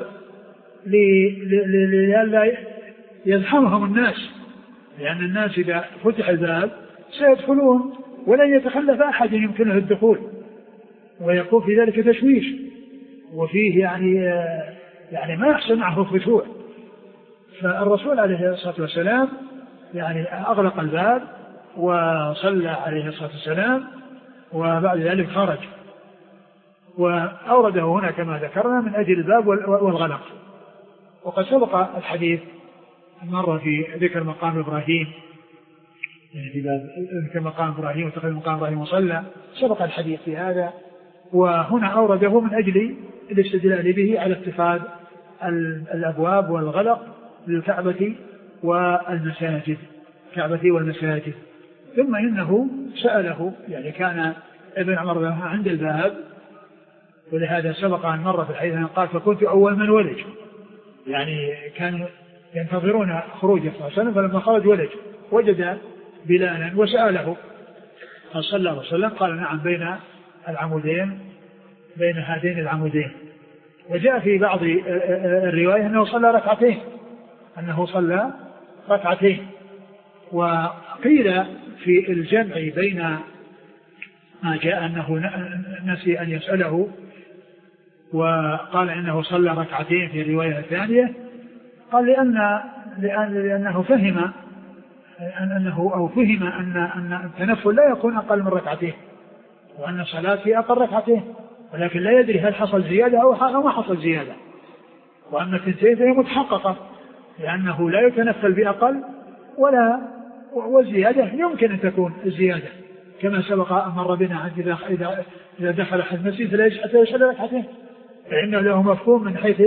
لئلا يزحمهم الناس، لأن الناس إذا فتح الباب سيدخلون ولن يتخلف أحد يمكنه الدخول، ويكون في ذلك تشويش وفيه يعني يعني ما يحصل معه الخشوع. فالرسول عليه الصلاة والسلام يعني أغلق الباب وصلى عليه الصلاة والسلام، وبعد ذلك خرج، وأورده هنا كما ذكرنا من أجل الباب والغلق. وقد سبق الحديث مرة في ذكر مقام إبراهيم، يعني في باب ذكر مقام إبراهيم وتخذ مقام إبراهيم وصلى، سبق الحديث في هذا، وهنا أورده من أجل الاستدلال به على اتخاذ الأبواب والغلق للكعبة والمساجد، الكعبة والمساجد. ثم إنه سأله، يعني كان ابن عمر عند الباب، ولهذا سبق أن مر في الحديث أن قال فكنت أول من ولج، يعني كانوا ينتظرون خروجه صلى الله عليه وسلم، فلما خرج ولج وجد بلالا وسأله هل صلى الله عليه وسلم؟ قال نعم بين العمودين، بين هذين العمودين. وجاء في بعض الرواية أنه صلى ركعتين، أنه صلى ركعتين. وقيل في الجمع بين ما جاء أنه نسي أن يسأله وقال إنه صلى ركعتين في الرواية الثانية، قال لأن لأن لأنه فهم أنه أو فهم أن أن التنفل لا يكون أقل من ركعتين، وأن الصلاة في أقل ركعتين، ولكن لا يدري هل حصل زيادة أو ما حصل زيادة. وأما الثنتين فهي متحققة، لأنه لا يتنفل بأقل ولا والزيادة يمكن أن تكون الزيادة، كما سبق مر بنا إذا إذا دخل أحد المسجد فلا يجب حتى يصلي ركعتين، فإنه له مفهوم من حيث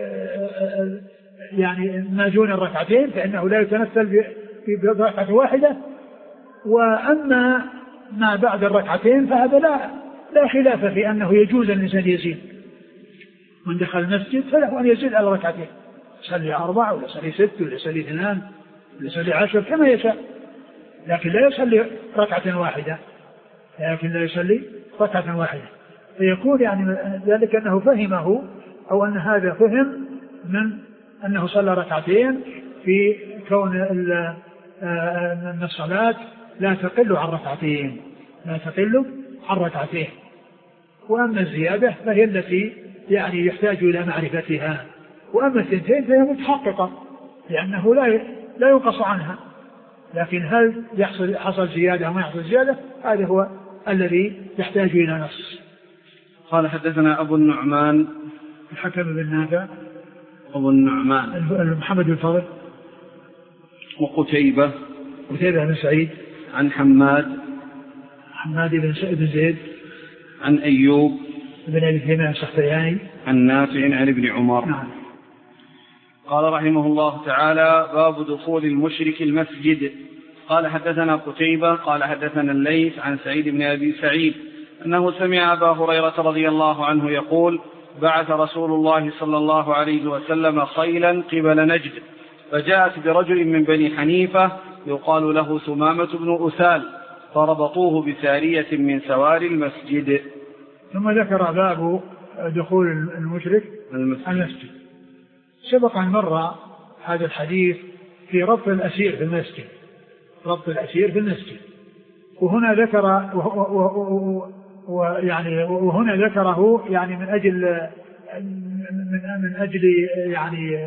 يعني ما دون الركعتين، فإنه لا يتنفل بركعة واحدة. وأما ما بعد الركعتين فهذا لا لا خلاف في أنه يجوز الإنسان يزيد، من دخل المسجد فله أن يزيد على ركعتين، يصلي أربع ولا يصلي ست ولا يصلي اثنان ولا يصلي عشر كما يشاء، لكن لا يصلي ركعة واحدة، لكن لا يصلي ركعة واحدة. فيكون يعني ذلك أنه فهمه، أو أن هذا فهم من أنه صلى ركعتين في كون أن الصلاة لا تقل عن ركعتين، لا تقل عن ركعتين. وأما الزيادة فهي التي يعني يحتاج إلى معرفتها، وأما الثنتين فهي متحققة لأنه لا لا ينقص عنها، لكن هل يحصل حصل زيادة أو ما يحصل زيادة هذا هو الذي يحتاج إلى نص. قال حدثنا أبو النعمان الحكم بن نافع، أبو النعمان محمد بن فضل، وقتيبة قتيبة بن سعيد، عن حماد حماد بن زيد، عن أيوب بن أبي تميم السختياني، عن نافع عن ابن عمر. نعم. قال رحمه الله تعالى: باب دخول المشرك المسجد. قال حدثنا قتيبة قال حدثنا الليث عن سعيد بن أبي سعيد أنه سمع أبا هريرة رضي الله عنه يقول: بعث رسول الله صلى الله عليه وسلم خيلا قبل نجد، فجاءت برجل من بني حنيفة يقال له ثمامة بن أسال، فربطوه بسارية من سوار المسجد. ثم ذكر باب دخول المشرك المسجد. المسجد. سبق أن مر هذا الحديث في ربط الأسير في المسجد، ربط الأسير في المسجد، وهنا ذكر ويعني وهنا ذكره يعني من أجل من من أجل يعني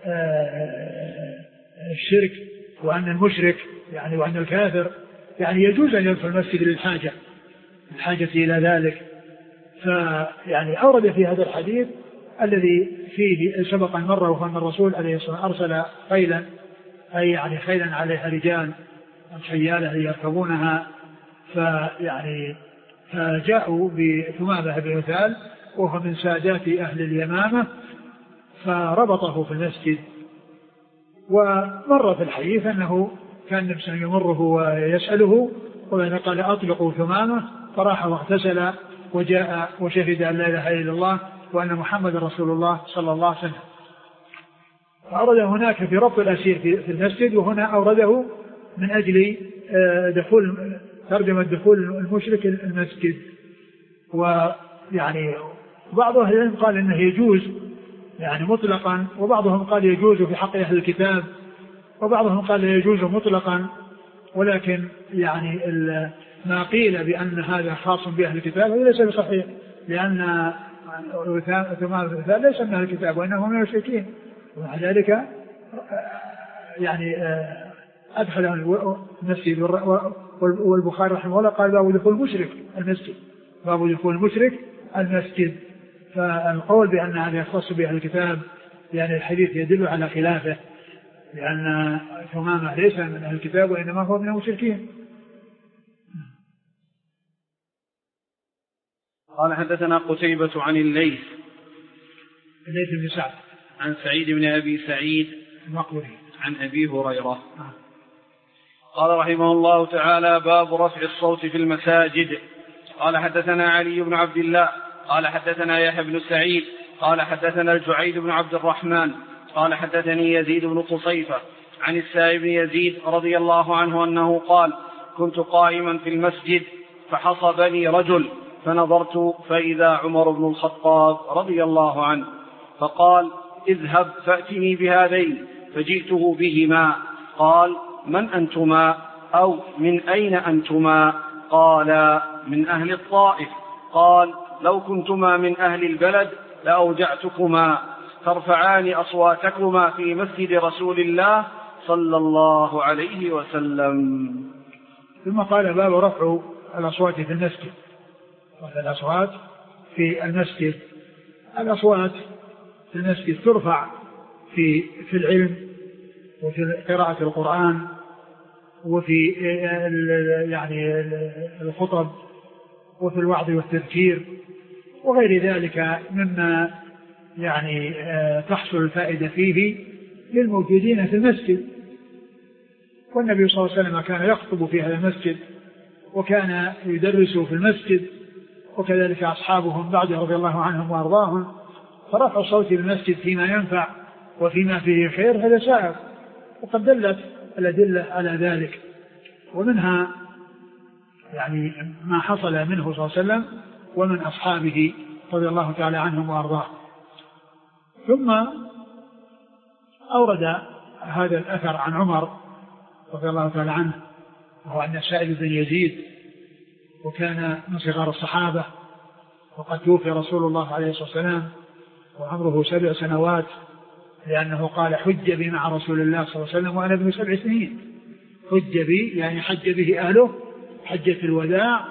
الشرك، وأن المشرك يعني وأن الكافر يعني يجوز أن يدخل المسجد للحاجة الحاجة إلى ذلك. فيعني أورد في هذا الحديث الذي فيه سبق مرة وأن الرسول عليه الصلاة والسلام أرسل خيلا، أي يعني خيلا عليها رجال الحيالة يركبونها، فيعني فجاءوا بثمامة بن أسال وهو من سادات أهل اليمامة، فربطه في المسجد. ومر في الحديث أنه كان نفسه يمره ويسأله، وبعد قال أطلقوا ثمامة، فراح واغتسل وجاء وشهد أن لا إله إلا الله وأن محمد رسول الله صلى الله عليه وسلم. فأورد هناك في ربط الأسير في المسجد، وهنا أورده من أجل دخول ترجمة دخول المشرك المسجد. ويعني بعض أهل العلم قال إنه يجوز يعني مطلقا، وبعضهم قال يجوز في حق أهل الكتاب، وبعضهم قال لا يجوز مطلقا. ولكن يعني ما قيل بأن هذا خاص بأهل الكتاب هذا ليس بصحيح، لأن ثمامة الأمثال ليس من أهل الكتاب وإنهم من المشركين، ومع ذلك يعني أدخل المسجد. والبخاري رحمه الله قال باب دخول المشرك المسجد، باب دخول المشرك المسجد. فالقول بأن هذا يختص بأهل الكتاب يعني الحديث يدل على خلافه، لأن ثمامة ليس من أهل الكتاب وإنما هو من المشركين. قال حدثنا قتيبة عن الليث الليث بن سعد عن سعيد بن أبي سعيد المقبري عن أبي هريرة قال رحمه الله تعالى: باب رفع الصوت في المساجد. قال حدثنا علي بن عبد الله قال حدثنا يحيى بن سعيد قال حدثنا الجعيد بن عبد الرحمن قال حدثني يزيد بن قصيفة عن السائب بن يزيد رضي الله عنه أنه قال: كنت قائما في المسجد فحصبني رجل فنظرت فإذا عمر بن الخطاب رضي الله عنه، فقال: اذهب فأتني بهذين، فجئته بهما. قال: من أنتما أو من أين أنتما؟ قال: من أهل الطائف. قال: لو كنتما من أهل البلد لأوجعتكما، ترفعان أصواتكما في مسجد رسول الله صلى الله عليه وسلم. ثم قال: باب رفع الأصوات في المسجد. رفع الأصوات في المسجد. الأصوات في المسجد ترفع في في العلم وفي قراءة القرآن وفي يعني الخطب وفي الوعظ والتذكير وغير ذلك مما يعني تحصل الفائدة فيه للموجودين في المسجد. والنبي صلى الله عليه وسلم كان يخطب في هذا المسجد وكان يدرس في المسجد، وكذلك أصحابهم بعده رضي الله عنهم وأرضاهم. فرفع الصوت في المسجد فيما ينفع وفيما فيه خير هذا سائر، وقد دلت الأدلة على ذلك، ومنها يعني ما حصل منه صلى الله عليه وسلم ومن أصحابه رضي الله تعالى عنهم وأرضاه. ثم أورد هذا الأثر عن عمر رضي الله تعالى عنه، وهو أن السائب بن يزيد وكان من صغار الصحابة، وقد توفي رسول الله عليه الصلاة والسلام وعمره سبع سنوات، لأنه قال: حج بي مع رسول الله صلى الله عليه وسلم وأنا ابن سبع سنين. حج بي يعني حج به أهله حجة الوداع،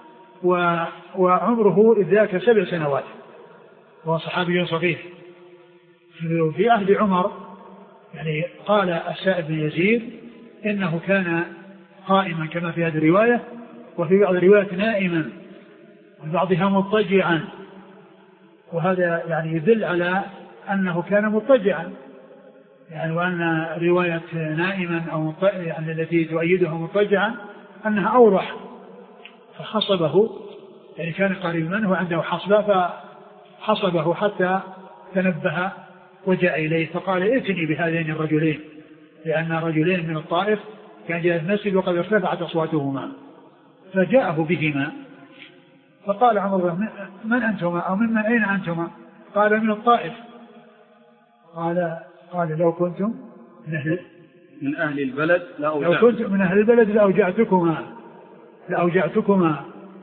وعمره إذ ذاك سبع سنوات، وهو صحابي صغير. في عهد عمر يعني قال السائب بن يزيد إنه كان قائما كما في هذه الرواية، وفي بعض الروايات نائما، وبعضها مضطجعا، وهذا يعني يدل على أنه كان مضطجعا، يعني وأن رواية نائما أو يعني التي تؤيدها مضطجعا أنها أوضح. فحصبه يعني كان قريبا منه عنده حصبة، فحصبه حتى تنبه وجاء إليه فقال: ائتني بهذين الرجلين، لأن رجلين من الطائف كان جاء المسجد وقد ارتفعت أصواتهما، فجاءه بهما. فقال عمر: من أنتما أو من أين أنتما؟ قال: من الطائف. قال قال لو كنتم من أهل, من أهل البلد لو كنتم من أهل البلد لأوجعتكما لأوجعتكما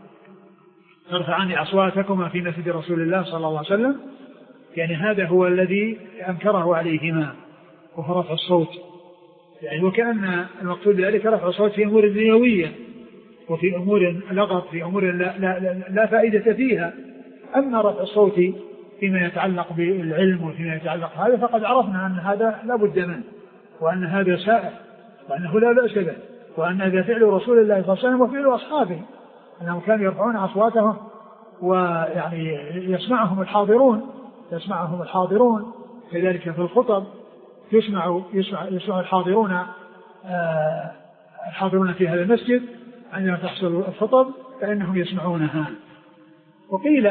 ترفعان أصواتكما في مسجد رسول الله صلى الله عليه وسلم. يعني هذا هو الذي أنكره عليهما، وهو رفع الصوت، يعني وكأن المقصود ذلك رفع الصوت في أمور دنيوية وفي أمور لغط، في أمور لا, لا, لا, لا فائدة فيها. أما رفع الصوت فيما يتعلق بالعلم وفيما يتعلق هذا فقد عرفنا أن هذا لا بد منه، وأن هذا سائر، وأنه لا بأس به، وأن هذا فعل رسول الله صلى الله عليه وسلم وفعل أصحابه، أنهم كانوا يرفعون أصواتهم ويعني يسمعهم الحاضرون يسمعهم الحاضرون كذلك في الخطب يسمع يسمع, يسمع الحاضرون آه الحاضرون في هذا المسجد عندما تحصل الخطب فإنهم يسمعونها. وقيل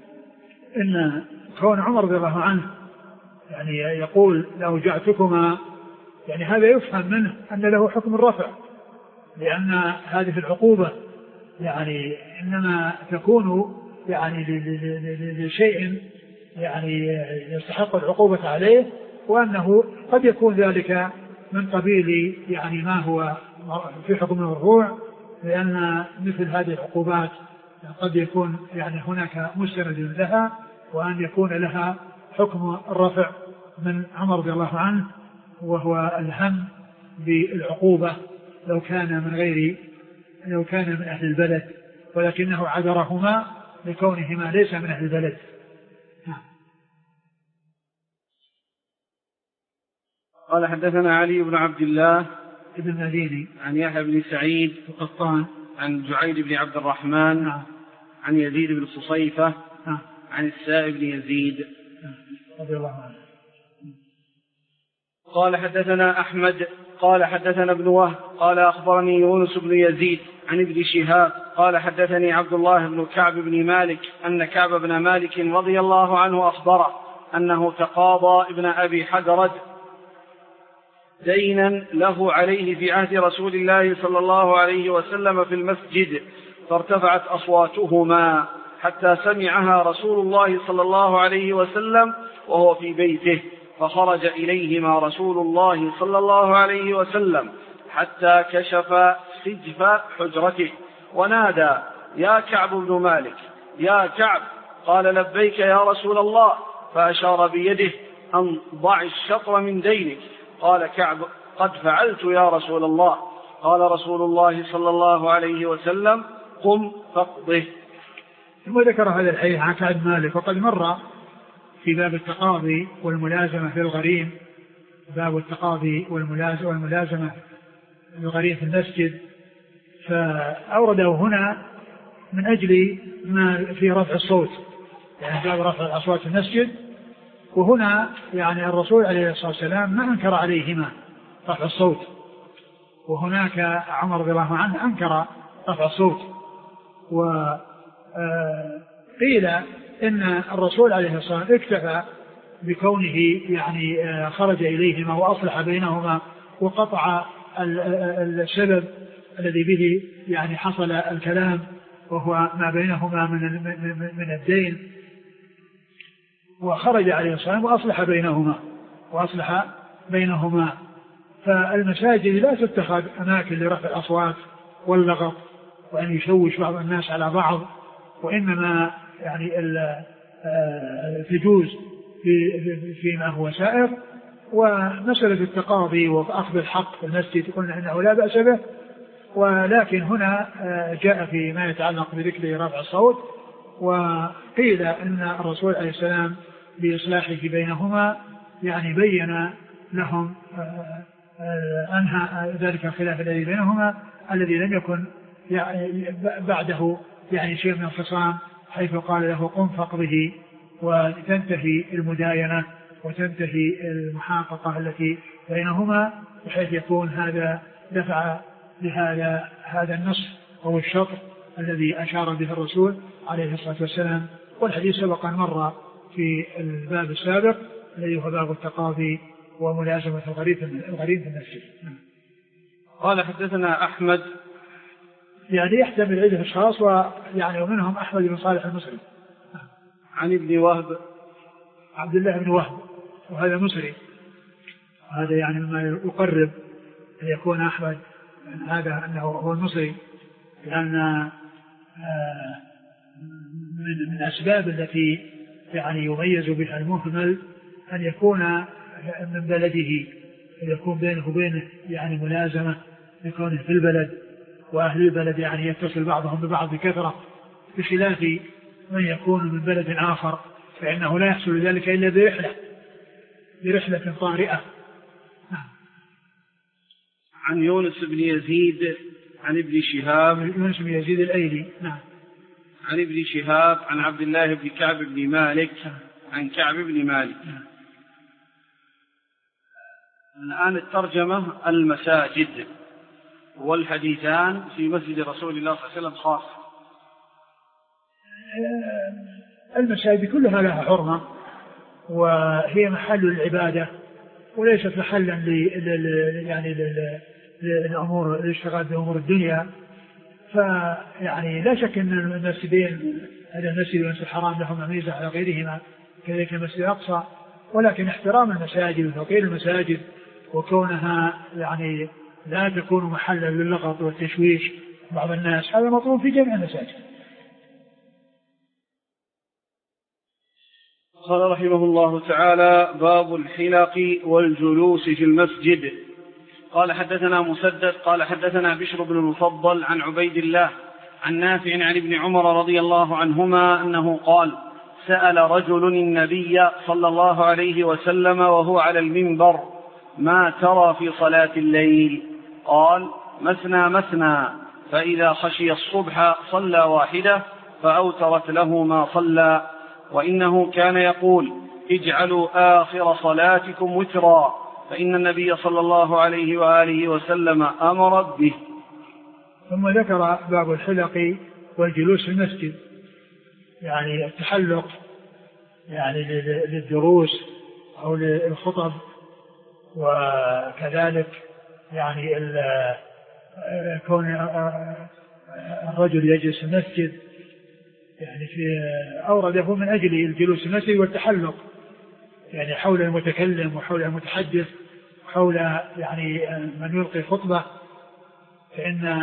إن كون عمر رضي الله عنه يعني يقول لأوجعتكما، يعني هذا يفهم منه أن له حكم الرفع، لأن هذه العقوبة يعني إنما تكون يعني لشيء يعني يستحق العقوبة عليه، وأنه قد يكون ذلك من قبيل يعني ما هو في حكم المرفوع، لأن مثل هذه العقوبات قد يكون يعني هناك مستند لها وأن يكون لها حكم الرفع من عمر رضي الله عنه، وهو الهم بالعقوبة لو كان من غير لو كان من أهل البلد، ولكنه عذرهما لكونهما ليس من أهل البلد. قال حدثنا علي بن عبد الله ابن المديني عن يحيى بن سعيد القطان عن جعيد بن عبد الرحمن نعم. عن يزيد بن خصيفة نعم. عن السائب بن يزيد رضي الله عنه. قال حدثنا أحمد قال حدثنا ابن وهب قال أخبرني يونس بن يزيد عن ابن شهاب قال حدثني عبد الله بن كعب بن مالك أن كعب بن مالك رضي الله عنه أخبره أنه تقاضى ابن أبي حدرد دينا له عليه في عهد رسول الله صلى الله عليه وسلم في المسجد، فارتفعت أصواتهما حتى سمعها رسول الله صلى الله عليه وسلم وهو في بيته، فخرج إليهما رسول الله صلى الله عليه وسلم حتى كشف سجف حجرته ونادى: يا كعب بن مالك، يا كعب. قال: لبيك يا رسول الله، فأشار بيده أن ضع الشطر من دينك. قال كعب: قد فعلت يا رسول الله. قال رسول الله صلى الله عليه وسلم: قم فاقضه. ثم ذكر هذا الحديث عن كعب مالك، وقد مر في باب التقاضي والملازمة في الغريم، باب التقاضي والملازمة في الغريم في المسجد، فأورده هنا من أجل ما في رفع الصوت، يعني باب رفع الأصوات في المسجد. وهنا يعني الرسول عليه الصلاة والسلام ما أنكر عليهما رفع الصوت، وهناك عمر رضي الله عنه أنكر رفع الصوت. وقيل إن الرسول عليه الصلاة والسلام اكتفى بكونه يعني خرج إليهما وأصلح بينهما وقطع السبب الذي به يعني حصل الكلام، وهو ما بينهما من من الدين، وخرج عليه الصلاة وأصلح بينهما وأصلح بينهما. فالمساجد لا تتخذ أماكن لرفع الأصوات واللغط وأن يشوش بعض الناس على بعض، وإنما يعني تجوز في فيما هو سائر. ومسألة التقاضي وأخذ الحق في المسجد قلنا إنه لا بأس به، ولكن هنا جاء في ما يتعلق بذكر رفع الصوت، وقيل إن الرسول عليه السلام بإصلاحه بينهما يعني بين لهم أنهى ذلك الخلاف الذي بينهما الذي لم يكن يعني بعده يعني شيء من الخصام، حيث قال له: قم فاقضه، وتنتهي المداينة وتنتهي المحاققة التي بينهما، بحيث يكون هذا دفع لهذا هذا النص أو الشطر الذي أشار به الرسول عليه الصلاة والسلام. والحديث سبق أن مر في الباب السابق الذي هو باب التقاضي وملازمة الغريب في المسجد. قال حدثنا أحمد، يعني يحتمل عدة أشخاص، ويعني ومنهم أحمد بن صالح المصري عن ابن وهب عبد الله بن وهب، وهذا مصري، هذا يعني مما يقرب أن يكون أحمد هذا أنه هو المصري، لأن من الأسباب التي يعني يميز بها المهمل أن يكون من بلده، يكون بينه وبينه يعني ملازمة يكونه في البلد، وأهل البلد يعني يتصل بعضهم ببعض بكثرة، بخلاف من يكون من بلد آخر فإنه لا يحصل ذلك إلا برحلة برحلة طارئة. عن يونس بن يزيد عن ابن شهاب، يونس بن يزيد الأيلي، نعم، عن ابن شهاب عن عبد الله بن كعب بن مالك عن كعب بن مالك. الآن الترجمة: المساجد والحديثان في مسجد رسول الله صلى الله عليه وسلم خاص. المساجد كلها لها حرمة، وهي محل العبادة، وليست محلا ل يعني للأمور الاشتغال بأمور الدنيا. فيعني لا شك أن المسجدين، هذا المسجد والمسجد الحرام لهم ميزة على غيرهما، كذلك المسجد الأقصى، ولكن احترام المساجد وتوقير المساجد وكونها يعني لا تكون محلا للغط والتشويش بعض الناس، هذا مطلوب في جميع المساجد. قال رحمه الله تعالى: باب الحلق والجلوس في المسجد. قال حدثنا مسدد قال حدثنا بشر بن المفضل عن عبيد الله عن نافع عن ابن عمر رضي الله عنهما أنه قال: سأل رجل النبي صلى الله عليه وسلم وهو على المنبر: ما ترى في صلاة الليل؟ قال: مثنى مثنى، فإذا خشي الصبح صلى واحدة فأوترت له ما صلى، وإنه كان يقول: اجعلوا آخر صلاتكم وترا، فإن النبي صلى الله عليه وآله وسلم أمر به. ثم ذكر باب الحلق والجلوس في المسجد، يعني التحلق يعني للدروس أو للخطب، وكذلك يعني كون الرجل يجلس في المسجد، يعني في أورده من أجل الجلوس في المسجد والتحلق يعني حول المتكلم وحول المتحدث وحول يعني من يلقي خطبة. فإن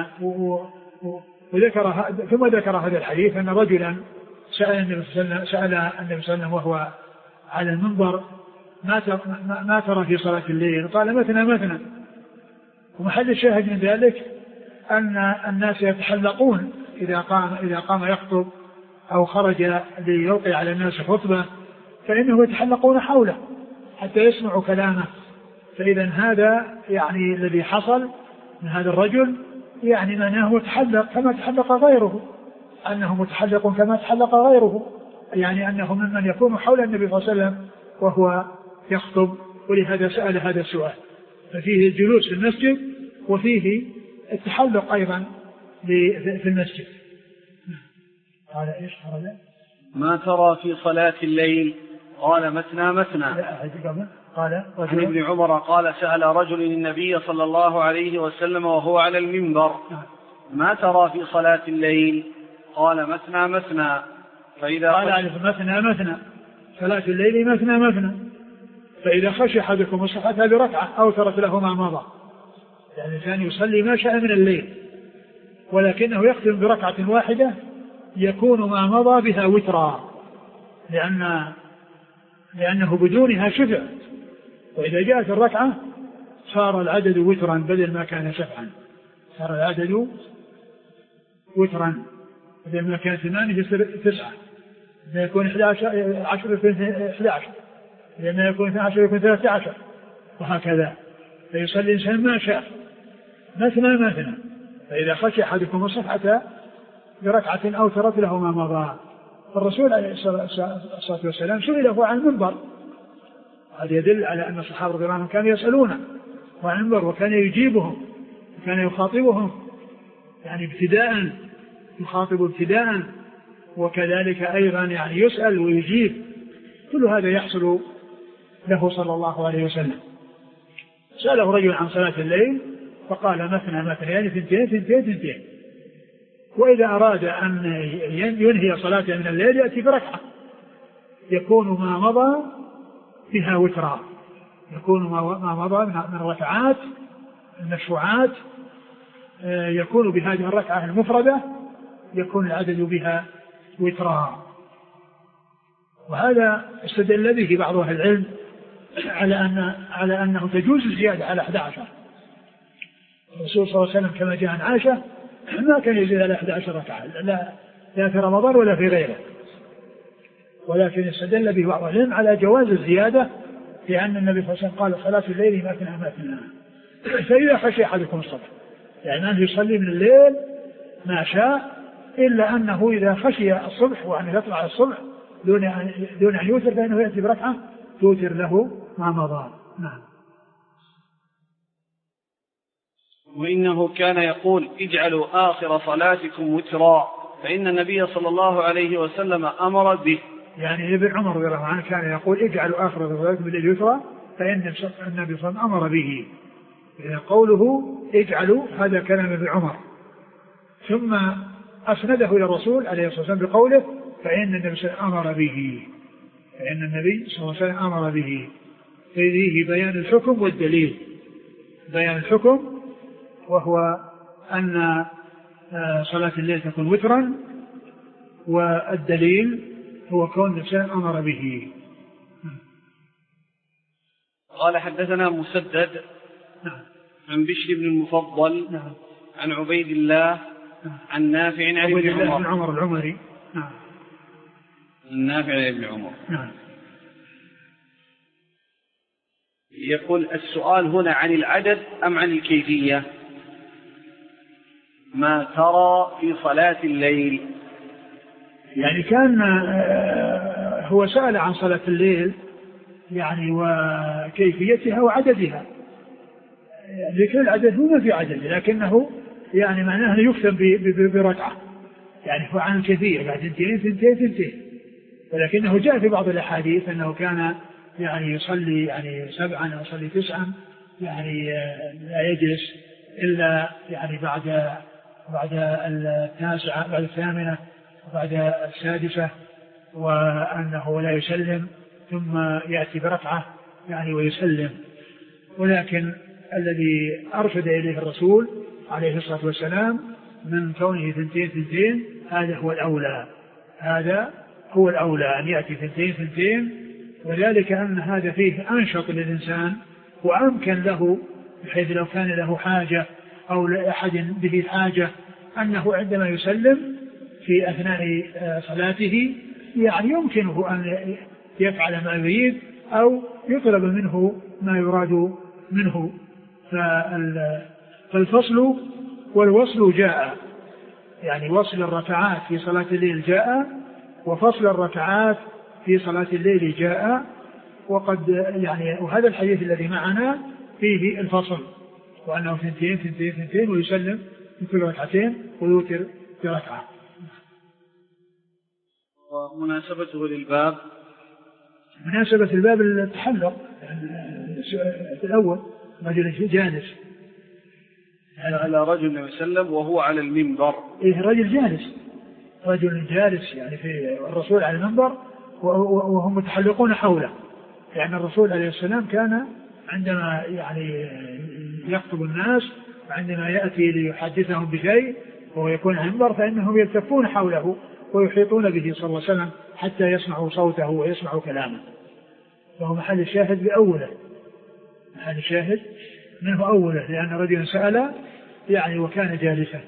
وذكر ثم ذكر هذا الحديث أن رجلا سأل النبي صلى الله عليه وسلم سأل النبي صلى الله عليه وسلم وهو على المنبر: ما ما ترى في صلاة الليل؟ قال: مثنى مثنى. ومحل الشاهد من ذلك أن الناس يتحلقون إذا قام إذا قام يخطب أو خرج ليلقي على الناس خطبة، فإنهم يتحلقون حوله حتى يسمعوا كلامه. فإذا هذا يعني الذي حصل من هذا الرجل يعني أنه متحلق كما تحلق غيره، أنه متحلق كما تحلق غيره، يعني أنه ممن يكون حول النبي صلى الله عليه وسلم وهو يخطب، ولهذا سأل هذا السؤال. ففيه الجلوس في المسجد وفيه التحلق أيضا في المسجد. قال: إيش هذا؟ ما ترى في صلاة الليل؟ قال: مثنى مثنى. قال: عن ابن عمر قال: سأل رجل النبي صلى الله عليه وسلم وهو على المنبر: ما ترى في صلاة الليل؟ قال: مثنى مثنى، فإذا قال: مثنى مثنى، صلاة الليل مثنى مثنى، فإذا خشي أحدكم الصبح بركعة أوترت له ما مضى. يعني كان يصلي ما شاء من الليل، ولكنه يختم بركعة واحدة يكون ما مضى بها وترا، لأن لأنه بدونها شفع، وإذا جاءت الركعة صار العدد وترا بدل ما كان شفعا، صار العدد وترا بدل ما كان ثمانية يصير تسعة، إذا يكون إحدى عشر عشر يكون إحدى عشر، لما يكون اثنى عشر يكون ثلاثة عشر، وهكذا. فيصلي الإنسان ما شاء مثنى مثنى، فإذا خشي أحدكم الصبح بركعة أوترت له ما مضى. الرسول عليه الصلاة والسلام سئله عن المنبر، هذا يدل على أن الصحابة رضي الله عنهم كانوا يسألونه عن المنبر، وكان يجيبهم وكان يخاطبهم يعني ابتداء، يخاطب ابتداء، وكذلك أيضا يعني يسأل ويجيب، كل هذا يحصل له صلى الله عليه وسلم. سأله رجل عن صلاة الليل فقال: مثنى مثنى، يعني ثنتين ثنتين ثنتين. وإذا أراد أن ينهي صلاته من الليل يأتي بركعة يكون ما مضى بها وترا، يكون ما مضى من الركعات المشروعات يكون بهذه الركعة المفردة يكون العدد بها وترا. وهذا استدل به بعض أهل العلم على أن على أنه تجوز الزيادة على أحد عشر. الرسول صلى الله عليه وسلم كما جاء عن عائشة ما كان يزيد على أحد عشر ركعة، لا لا في رمضان ولا في غيره، ولكن استدل به بعض العلم على جواز الزيادة، لأن النبي صلى الله عليه وسلم قال: صلاة الليل مثنى مثنى، فإذا خشي أحدكم الصبح، يعني أنه يصلي من الليل ما شاء، إلا أنه إذا خشي الصبح وأن يطلع الصبح دون أن دون أن يوتر فإنه يأتي بركعة توتر له ما مضى. نعم. وإنه كان يقول: اجعلوا آخر صلاتكم وترا، فإن النبي صلى الله عليه وسلم أمر به. يعني ابن عمر رضي الله عنه كان يقول: اجعلوا آخر صلاتكم بالليل وترا، فإن النبي صلى الله عليه وسلم أمر به. يعني قوله اجعلوا هذا كلام ابن عمر، ثم أسنده إلى الرسول عليه الصلاة والسلام بقوله: فإن النبي صلى الله عليه وسلم أمر به، فإن النبي صلى الله عليه وسلم أمر به. فيه بيان الحكم والدليل. بيان الحكم وهو أن صلاة الليل تكون وترا، والدليل هو كون الإنسان أمر به. قال حدثنا مسدد نعم. عن بشر بن المفضل نعم. عن عبيد الله نعم. عن نافع عن ابن عمر. بن عمر العمري. نعم. النافع عن ابن عمر. نعم. يقول السؤال هنا عن العدد أم عن الكيفية؟ ما ترى في صلاة الليل؟ يعني كان هو سأل عن صلاة الليل يعني وكيفيتها وعددها، ذكر العدد هنا في عدد، لكنه يعني معناه أنه يكتب بركعة، يعني هو عن الكيفية بعد اثنتين ثنتين ثنتين، ولكنه جاء في بعض الأحاديث أنه كان يعني يصلي يعني سبعا أو يصلي تسعا، يعني لا يجلس إلا يعني بعد بعد التاسعة بعد الثامنة وبعد السادسة، وأنه لا يسلم ثم يأتي بركعة يعني ويسلم. ولكن الذي أرشد إليه الرسول عليه الصلاة والسلام من كونه ثنتين ثنتين هذا هو الأولى، هذا هو الأولى أن يأتي ثنتين ثنتين، وذلك أن هذا فيه أنشط للإنسان وأمكن له، بحيث لو كان له حاجة أو لأحد به حاجة أنه عندما يسلم في أثناء صلاته يعني يمكنه أن يفعل ما يريد أو يطلب منه ما يراد منه. فالفصل والوصل جاء، يعني وصل الركعات في صلاة الليل جاء، وفصل الركعات في صلاة الليل جاء، وقد يعني وهذا الحديث الذي معنا فيه الفصل، وأنه ثنتين ثنتين ثنتين ويسلم من كل ركعتين ويوتر بركعة. ومناسبته للباب، مناسبة الباب التحلق الأول رجل جالس على رجل يسلم وهو على المنبر. إيه رجل جالس، رجل جالس يعني في الرسول على المنبر وهم متحلقون حوله، يعني الرسول عليه السلام كان عندما يعني يخطب الناس وعندما يأتي ليحدثهم بشيء وهو يكون على المنبر فإنهم يلتفون حوله ويحيطون به صلى الله عليه وسلم حتى يسمعوا صوته ويسمعوا كلامه، فهو محل الشاهد بأوله، محل الشاهد منه أوله، لأن رجلا سأل يعني وكان جالسا.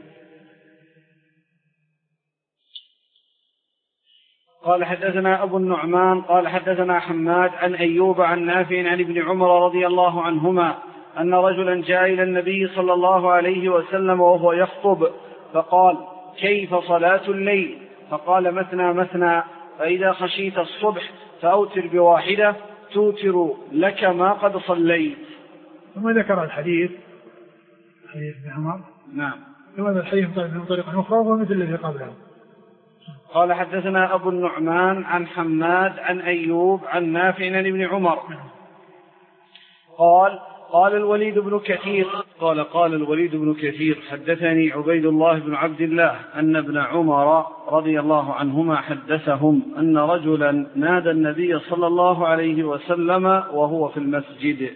قال حدثنا أبو النعمان قال حدثنا حماد عن أيوب عن نافع عن ابن عمر رضي الله عنهما أن رجلا جاء إلى النبي صلى الله عليه وسلم وهو يخطب فقال: كيف صلاة الليل؟ فقال: مثنى مثنى، فإذا خشيت الصبح فأوتر بواحدة توتر لك ما قد صليت. ثم ذكر الحديث حديث ابن عمر. نعم. ثم هذا الحديث من طريق أخرى وهو مثل الذي قبله. قال حدثنا أبو النعمان عن حماد عن أيوب عن نافع عن ابن عمر قال: قال الوليد بن كثير قال قال الوليد بن كثير حدثني عبيد الله بن عبد الله أن ابن عمر رضي الله عنهما حدثهم أن رجلا نادى النبي صلى الله عليه وسلم وهو في المسجد.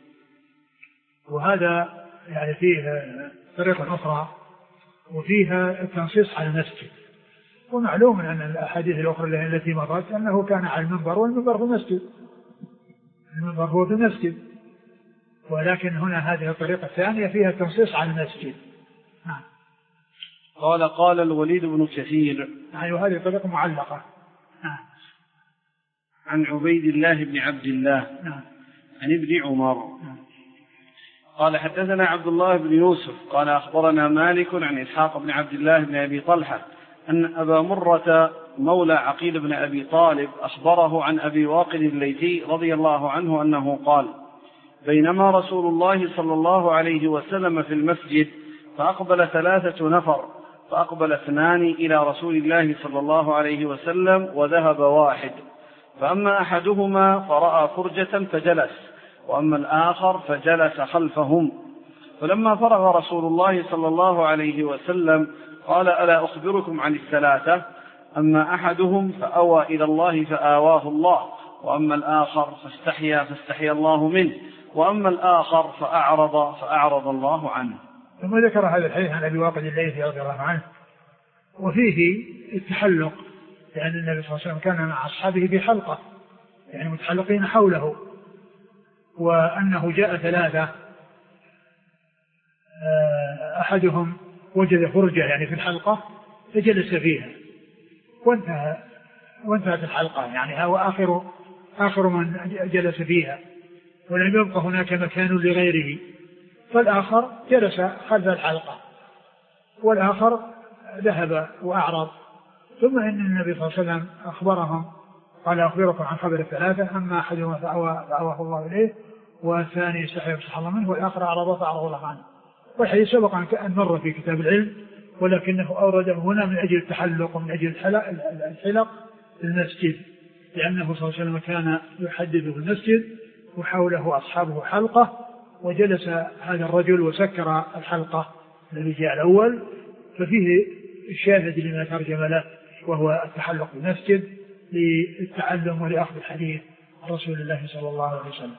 وهذا يعني فيه طريقة أخرى وفيها التنصيص على المسجد، ومعلوم أن الأحاديث الأخرى التي مرت أنه كان على المنبر والمنبر في المسجد، المنبر هو في المسجد، ولكن هنا هذه الطريقة الثانية فيها التنصيص على المسجد. نعم. قال قال الوليد بن كثير يعني وهذه طريقة معلقة. نعم. عن عبيد الله بن عبد الله. نعم. عن ابن عمر. نعم. قال حدثنا عبد الله بن يوسف قال أخبرنا مالك عن إسحاق بن عبد الله بن أبي طلحة أن أبا مرة مولى عقيل بن أبي طالب أخبره عن أبي واقد الليثي رضي الله عنه أنه قال: بينما رسول الله صلى الله عليه وسلم في المسجد فأقبل ثلاثة نفر، فأقبل اثنان إلى رسول الله صلى الله عليه وسلم وذهب واحد، فأما أحدهما فرأى فرجة فجلس، وأما الآخر فجلس خلفهم. فلما فرغ رسول الله صلى الله عليه وسلم قال: ألا أخبركم عن الثلاثة؟ أما أحدهم فأوى إلى الله فآواه الله، وأما الآخر فاستحيا فاستحيا الله منه، وأما الآخر فأعرض فأعرض الله عنه. ثم ذكر هذا الحديث عن أبي واقد الليثي رضي الله عنه، وفيه التحلق، لأن النبي صلى الله عليه وسلم كان مع أصحابه بحلقة يعني متحلقين حوله، وأنه جاء ثلاثة، أحدهم وجد فرجة يعني في الحلقة فجلس فيها وانتهى وانتهت الحلقة، يعني هو آخر آخر من جلس فيها ولم يبقى هناك مكان لغيره، فالآخر جلس خلف الحلقة والآخر ذهب وأعرض. ثم إن النبي صلى الله عليه وسلم أخبرهم قال أخبركم عن خبر الثلاثة، أما أحدهما فأواه الله إليه والثاني يستحي يفصح الله منه والآخر أعرض فأعرض الله عنه. والحديث سبق أن مر في كتاب العلم، ولكنه أورده هنا من أجل التحلق ومن أجل الحلق في المسجد، لأنه صلى الله عليه وسلم كان يحدث في المسجد وحوله أصحابه حلقة، وجلس هذا الرجل وسكر الحلقة الذي جاء الأول، ففيه الشاهد لما ترجم له وهو التحلق في المسجد للتعلم ولأخذ الحديث عن رسول الله صلى الله عليه وسلم.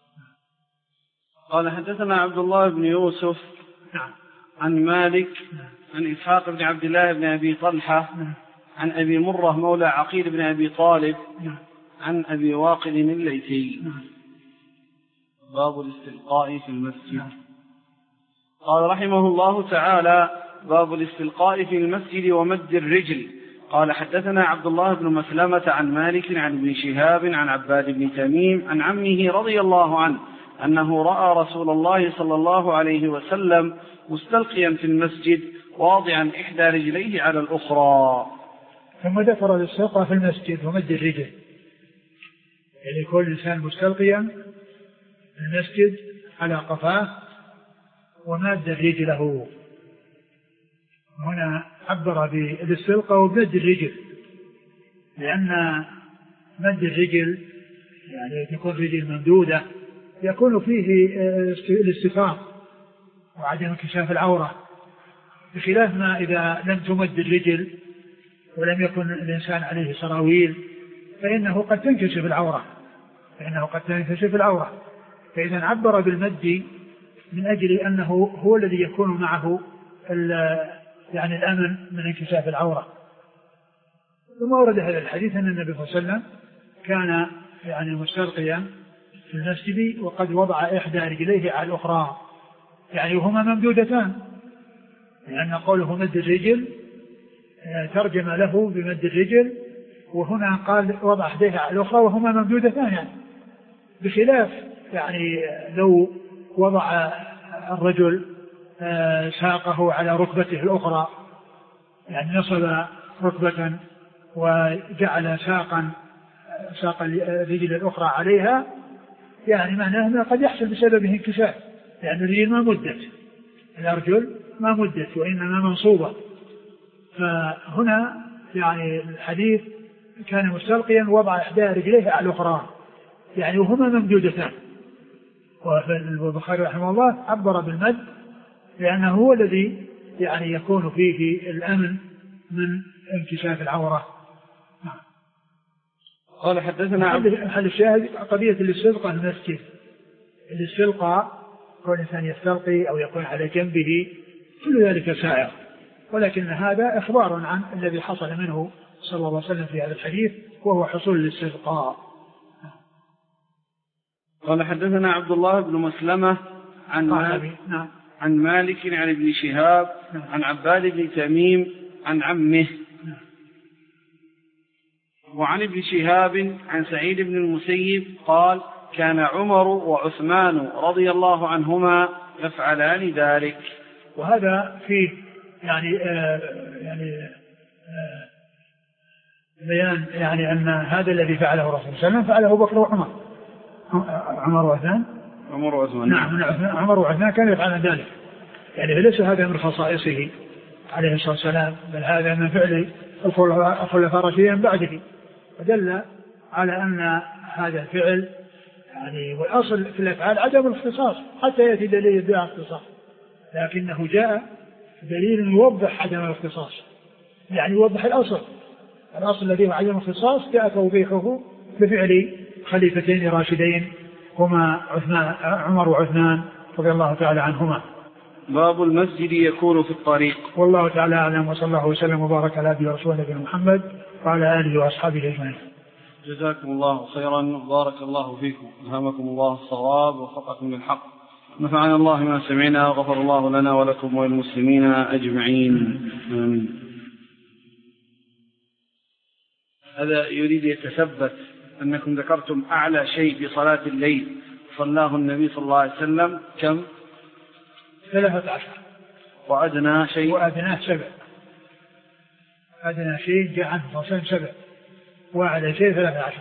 قال حدثنا عبد الله بن يوسف نعم. عن مالك نعم. عن إسحاق بن عبد الله بن أبي طلحة نعم. عن أبي مرة مولى عقيل بن أبي طالب نعم. عن أبي واقد الليثي. نعم. باب الاستلقاء في المسجد. نعم. قال رحمه الله تعالى: باب الاستلقاء في المسجد ومد الرجل. قال حدثنا عبد الله بن مسلمة عن مالك عن ابن شهاب عن عباد بن تميم عن عمه رضي الله عنه أنه رأى رسول الله صلى الله عليه وسلم مستلقيا في المسجد واضعا إحدى رجليه على الأخرى. ثم ذكر الاستلقاء في المسجد ومد الرجل، يعني كل إنسان مستلقيا في المسجد على قفاه ومد رجله. هنا عبر بالاستلقاء ومد الرجل، لأن مد الرجل يعني تكون رجل ممدودة يكون فيه الاستفاض وعدم انكشاف العورة، بخلاف ما إذا لم تمد الرجل ولم يكن الإنسان عليه سراويل فإنه قد تنكشف العورة فإنه قد تنكشف العورة فإذا عبر بالمد من أجل أنه هو الذي يكون معه يعني الأمن من انكشاف العورة. ثم ورد هذا الحديث أن النبي صلى الله عليه وسلم كان يعني مستلقيا في المسجد وقد وضع إحدى رجليه على الأخرى، يعني وهما ممدودتان، لأن قوله مد الرجل ترجم له بمد الرجل، وهنا قال وضع إحديها على الأخرى وهما ممدودتان، يعني بخلاف يعني لو وضع الرجل ساقه على ركبته الأخرى، يعني نصب ركبة وجعل ساقا ساق الرجل الأخرى عليها، يعني معناه أنه قد يحصل بسببه انكشاف، لأن الرجل ما مدت، الأرجل ما مدت وإنما منصوبة. فهنا يعني الحديث كان مستلقيا وضع إحدى رجليه على الأخرى، يعني وهما ممدودتان. والبخاري رحمه الله عبر بالمد لأنه هو الذي يعني يكون فيه الأمن من انكشاف العورة. قال حدثنا حل الشاهد قضية الاستلقاء المسجد. الاستلقاء كل إنسان يستلقي أو يكون على جنبه كل ذلك سائر، ولكن هذا إخبار عن الذي حصل منه صلى الله عليه وسلم في هذا الحديث وهو حصول الاستلقاء. قال حدثنا عبد الله بن مسلمة عن مالك نعم. عن مالك عن ابن شهاب نعم. عن عباد بن تميم عن عمه نعم. وعن ابن شهاب عن سعيد بن المسيب قال: كان عمر وعثمان رضي الله عنهما يفعلان ذلك. وهذا فيه يعني آه يعني آه بيان يعني أن هذا الذي فعله الرسول صلى الله عليه وسلم فعله أبو بكر وعمر. عمر وعثمان عمر وعثمان نعم عمر وعثمان كانوا يفعلون ذلك، يعني ليس هذا من خصائصه عليه الصلاة والسلام، بل هذا من فعل الخلفاء الراشدين بعده، ودل على أن هذا الفعل يعني والأصل في الأفعال عدم الاختصاص حتى يأتي دليل يدعي الاختصاص، لكنه جاء دليل يوضح عدم الاختصاص، يعني يوضح الأصل الأصل الذي هو عدم الاختصاص جاء توضيحه بفعل خليفتين راشدين هما عثمان عمر وعثمان رضي الله تعالى عنهما. باب المسجد يكون في الطريق. والله تعالى أعلم، وصلى الله وسلم وبارك على عبده ورسوله نبينا محمد وعلى آله وأصحابه أجمعين. جزاكم الله خيرا وبارك الله فيكم، ألهمكم الله الصواب ووفقكم للحق، نفعنا الله ما سمعنا وغفر الله لنا ولكم وللمسلمين أجمعين، آمين. هذا يريد يتثبت أنكم ذكرتم أعلى شيء في صلاة الليل صلاه النبي صلى الله عليه وسلم كم؟ ثلاثة عشر. وأدنى شيء؟ وأدنى سبع. أدنى شيء جاء عنه صلى الله عليه وسلم سبع، وأعلى شيء ثلاثة عشر.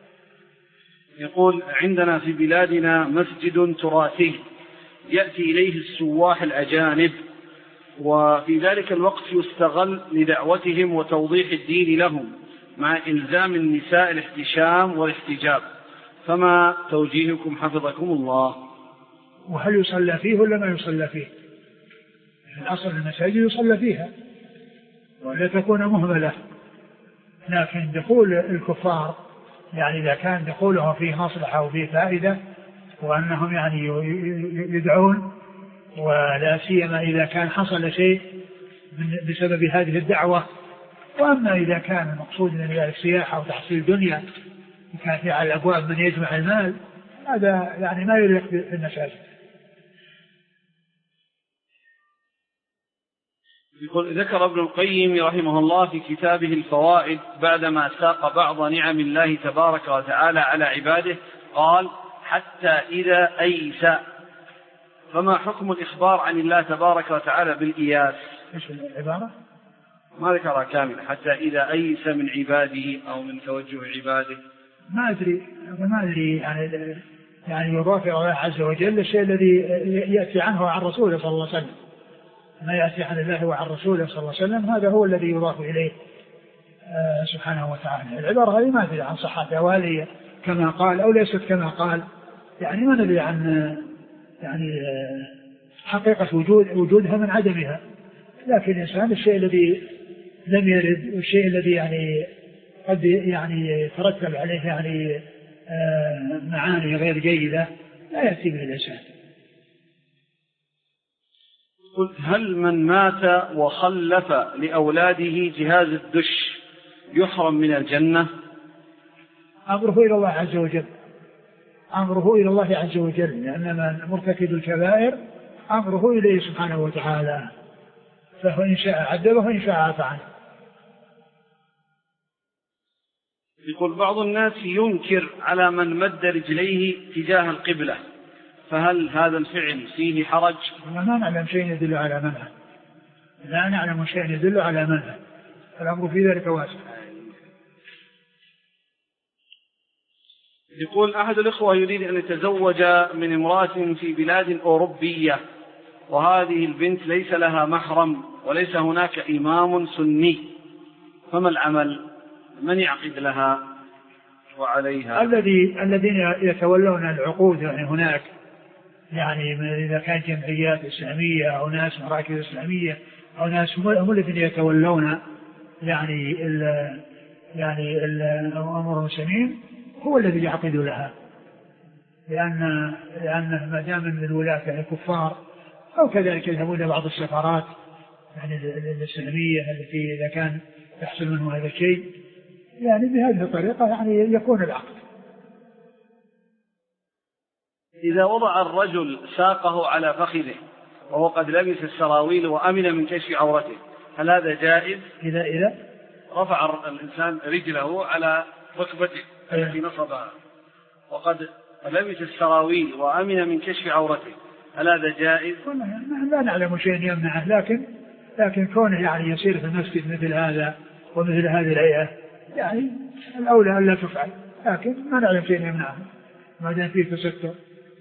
يقول عندنا في بلادنا مسجد تراثي يأتي إليه السواح الأجانب، وفي ذلك الوقت يستغل لدعوتهم وتوضيح الدين لهم مع إلزام النساء الاحتشام والاحتجاب، فما توجيهكم حفظكم الله؟ وهل يصلى فيه ولا ما يصلى فيه؟ الأصل المساجد يصلى فيها ولا تكون مهملة، لكن دخول الكفار يعني إذا كان دخولهم فيه مصلحة وفيه فائدة وأنهم يعني يدعون، ولا سيما إذا كان حصل شيء بسبب هذه الدعوة. وأما إذا كان المقصود من ذلك سياحة وتحصيل دنيا وكان في على الأبواب من يجمع المال، هذا يعني ما يليق في المساجد. يقول ذكر ابن القيم رحمه الله في كتابه الفوائد بعدما ساق بعض نعم الله تبارك وتعالى على عباده قال حتى إذا أيس، فما حكم الإخبار عن الله تبارك وتعالى بالإياس؟ إيش العبارة؟ ما ذكرها كاملة، حتى إذا أيس من عباده أو من توجه عباده. ما أدري ما أدري يعني يعني يضاف إلى الله عز وجل الشيء الذي يأتي عنه وعن رسوله صلى الله عليه وسلم، ما يأتي عن الله وعن رسوله صلى الله عليه وسلم هذا هو الذي يضاف إليه آه سبحانه وتعالى. العبارة هذه ما أدري عن صحتها وهل كما قال أو ليست كما قال، يعني ما ندري عن يعني حقيقة وجود وجودها من عدمها، لكن الإنسان الشيء الذي لم يرد والشيء الذي يعني قد يعني يترتب عليه يعني آه معاني غير جيدة لا يأتي به الإنسان. هل من مات وخلف لأولاده جهاز الدش يحرم من الجنة؟ أمره إلى الله عز وجل، أمره إلى الله عز وجل، لأن من مرتكب الكبائر أمره إليه سبحانه وتعالى، فهو إن شاء عذبه وإن شاء عفى عنه. يقول بعض الناس ينكر على من مد رجليه تجاه القبلة، فهل هذا الفعل فيه حرج؟ ما نعلم شيء يدل على منعه، لا نعلم شيء يدل على منعه، الأمر في ذلك واسع. يقول أحد الإخوة يريد أن يتزوج من امرأة في بلاد أوروبية، وهذه البنت ليس لها محرم وليس هناك إمام سني، فما العمل؟ من يعقد لها وعليها؟ الذي الذين يتولون العقود يعني هناك، يعني إذا كان جمعيات إسلامية أو ناس مراكز إسلامية أو ناس هم الذين يتولون يعني ال يعني الأمور المسلمين هو الذي يعقد لها، لأن لأن ما دام من الولاة يعني الكفار أو كذلك يذهبون بعض السفارات يعني الإسلامية التي إذا كان يحصل منه هذا الشيء يعني بهذه الطريقة يعني يكون العقد. إذا وضع الرجل ساقه على فخذه وهو قد لبس السراويل وأمن من كشف عورته هل هذا جائز؟ إذا إذا رفع الإنسان رجله على ركبته التي نصبها وقد لبس السراويل وأمن من كشف عورته هل هذا جائز؟ لا نعلم شيء يمنعه، لكن لكن كونه يعني يصير في المسجد مثل هذا ومثل هذه الهيئة يعني الأولى أن لا تفعل، لكن ما نعلم شيء يمنعه ما دام فيه تستر.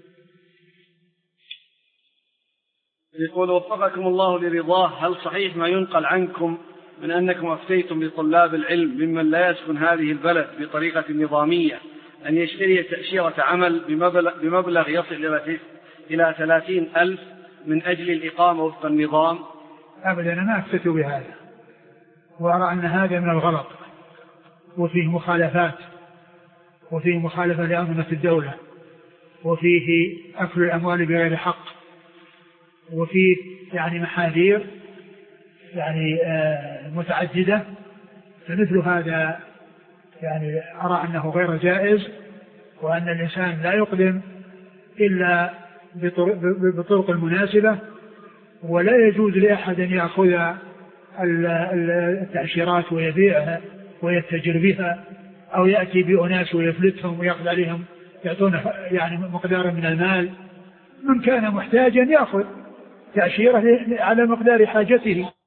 يقول وفقكم الله لرضاه، هل صحيح ما ينقل عنكم من أنكم أفتيتم لطلاب العلم ممن لا يسكن هذه البلد بطريقة نظامية أن يشتري تأشيرة عمل بمبلغ, بمبلغ يصل إلى ثلاثين ألف من أجل الإقامة وفق النظام؟ أبدا أنا ما أفتت بهذا، وأرى أن هذا من الغلط وفيه مخالفات وفيه مخالفة لأنظمة الدولة وفيه أكل الأموال بغير حق وفيه يعني محاذير يعني آه متعددة، فمثل هذا يعني أرى أنه غير جائز، وأن الإنسان لا يقدم إلا بطرق المناسبة، ولا يجوز لأحد أن يأخذ التأشيرات ويبيعها ويتجر بها، أو يأتي بأناس ويفلتهم ويأخذ عليهم يعطونه يعني مقدار من المال. من كان محتاجا يأخذ تأشيرة على مقدار حاجته.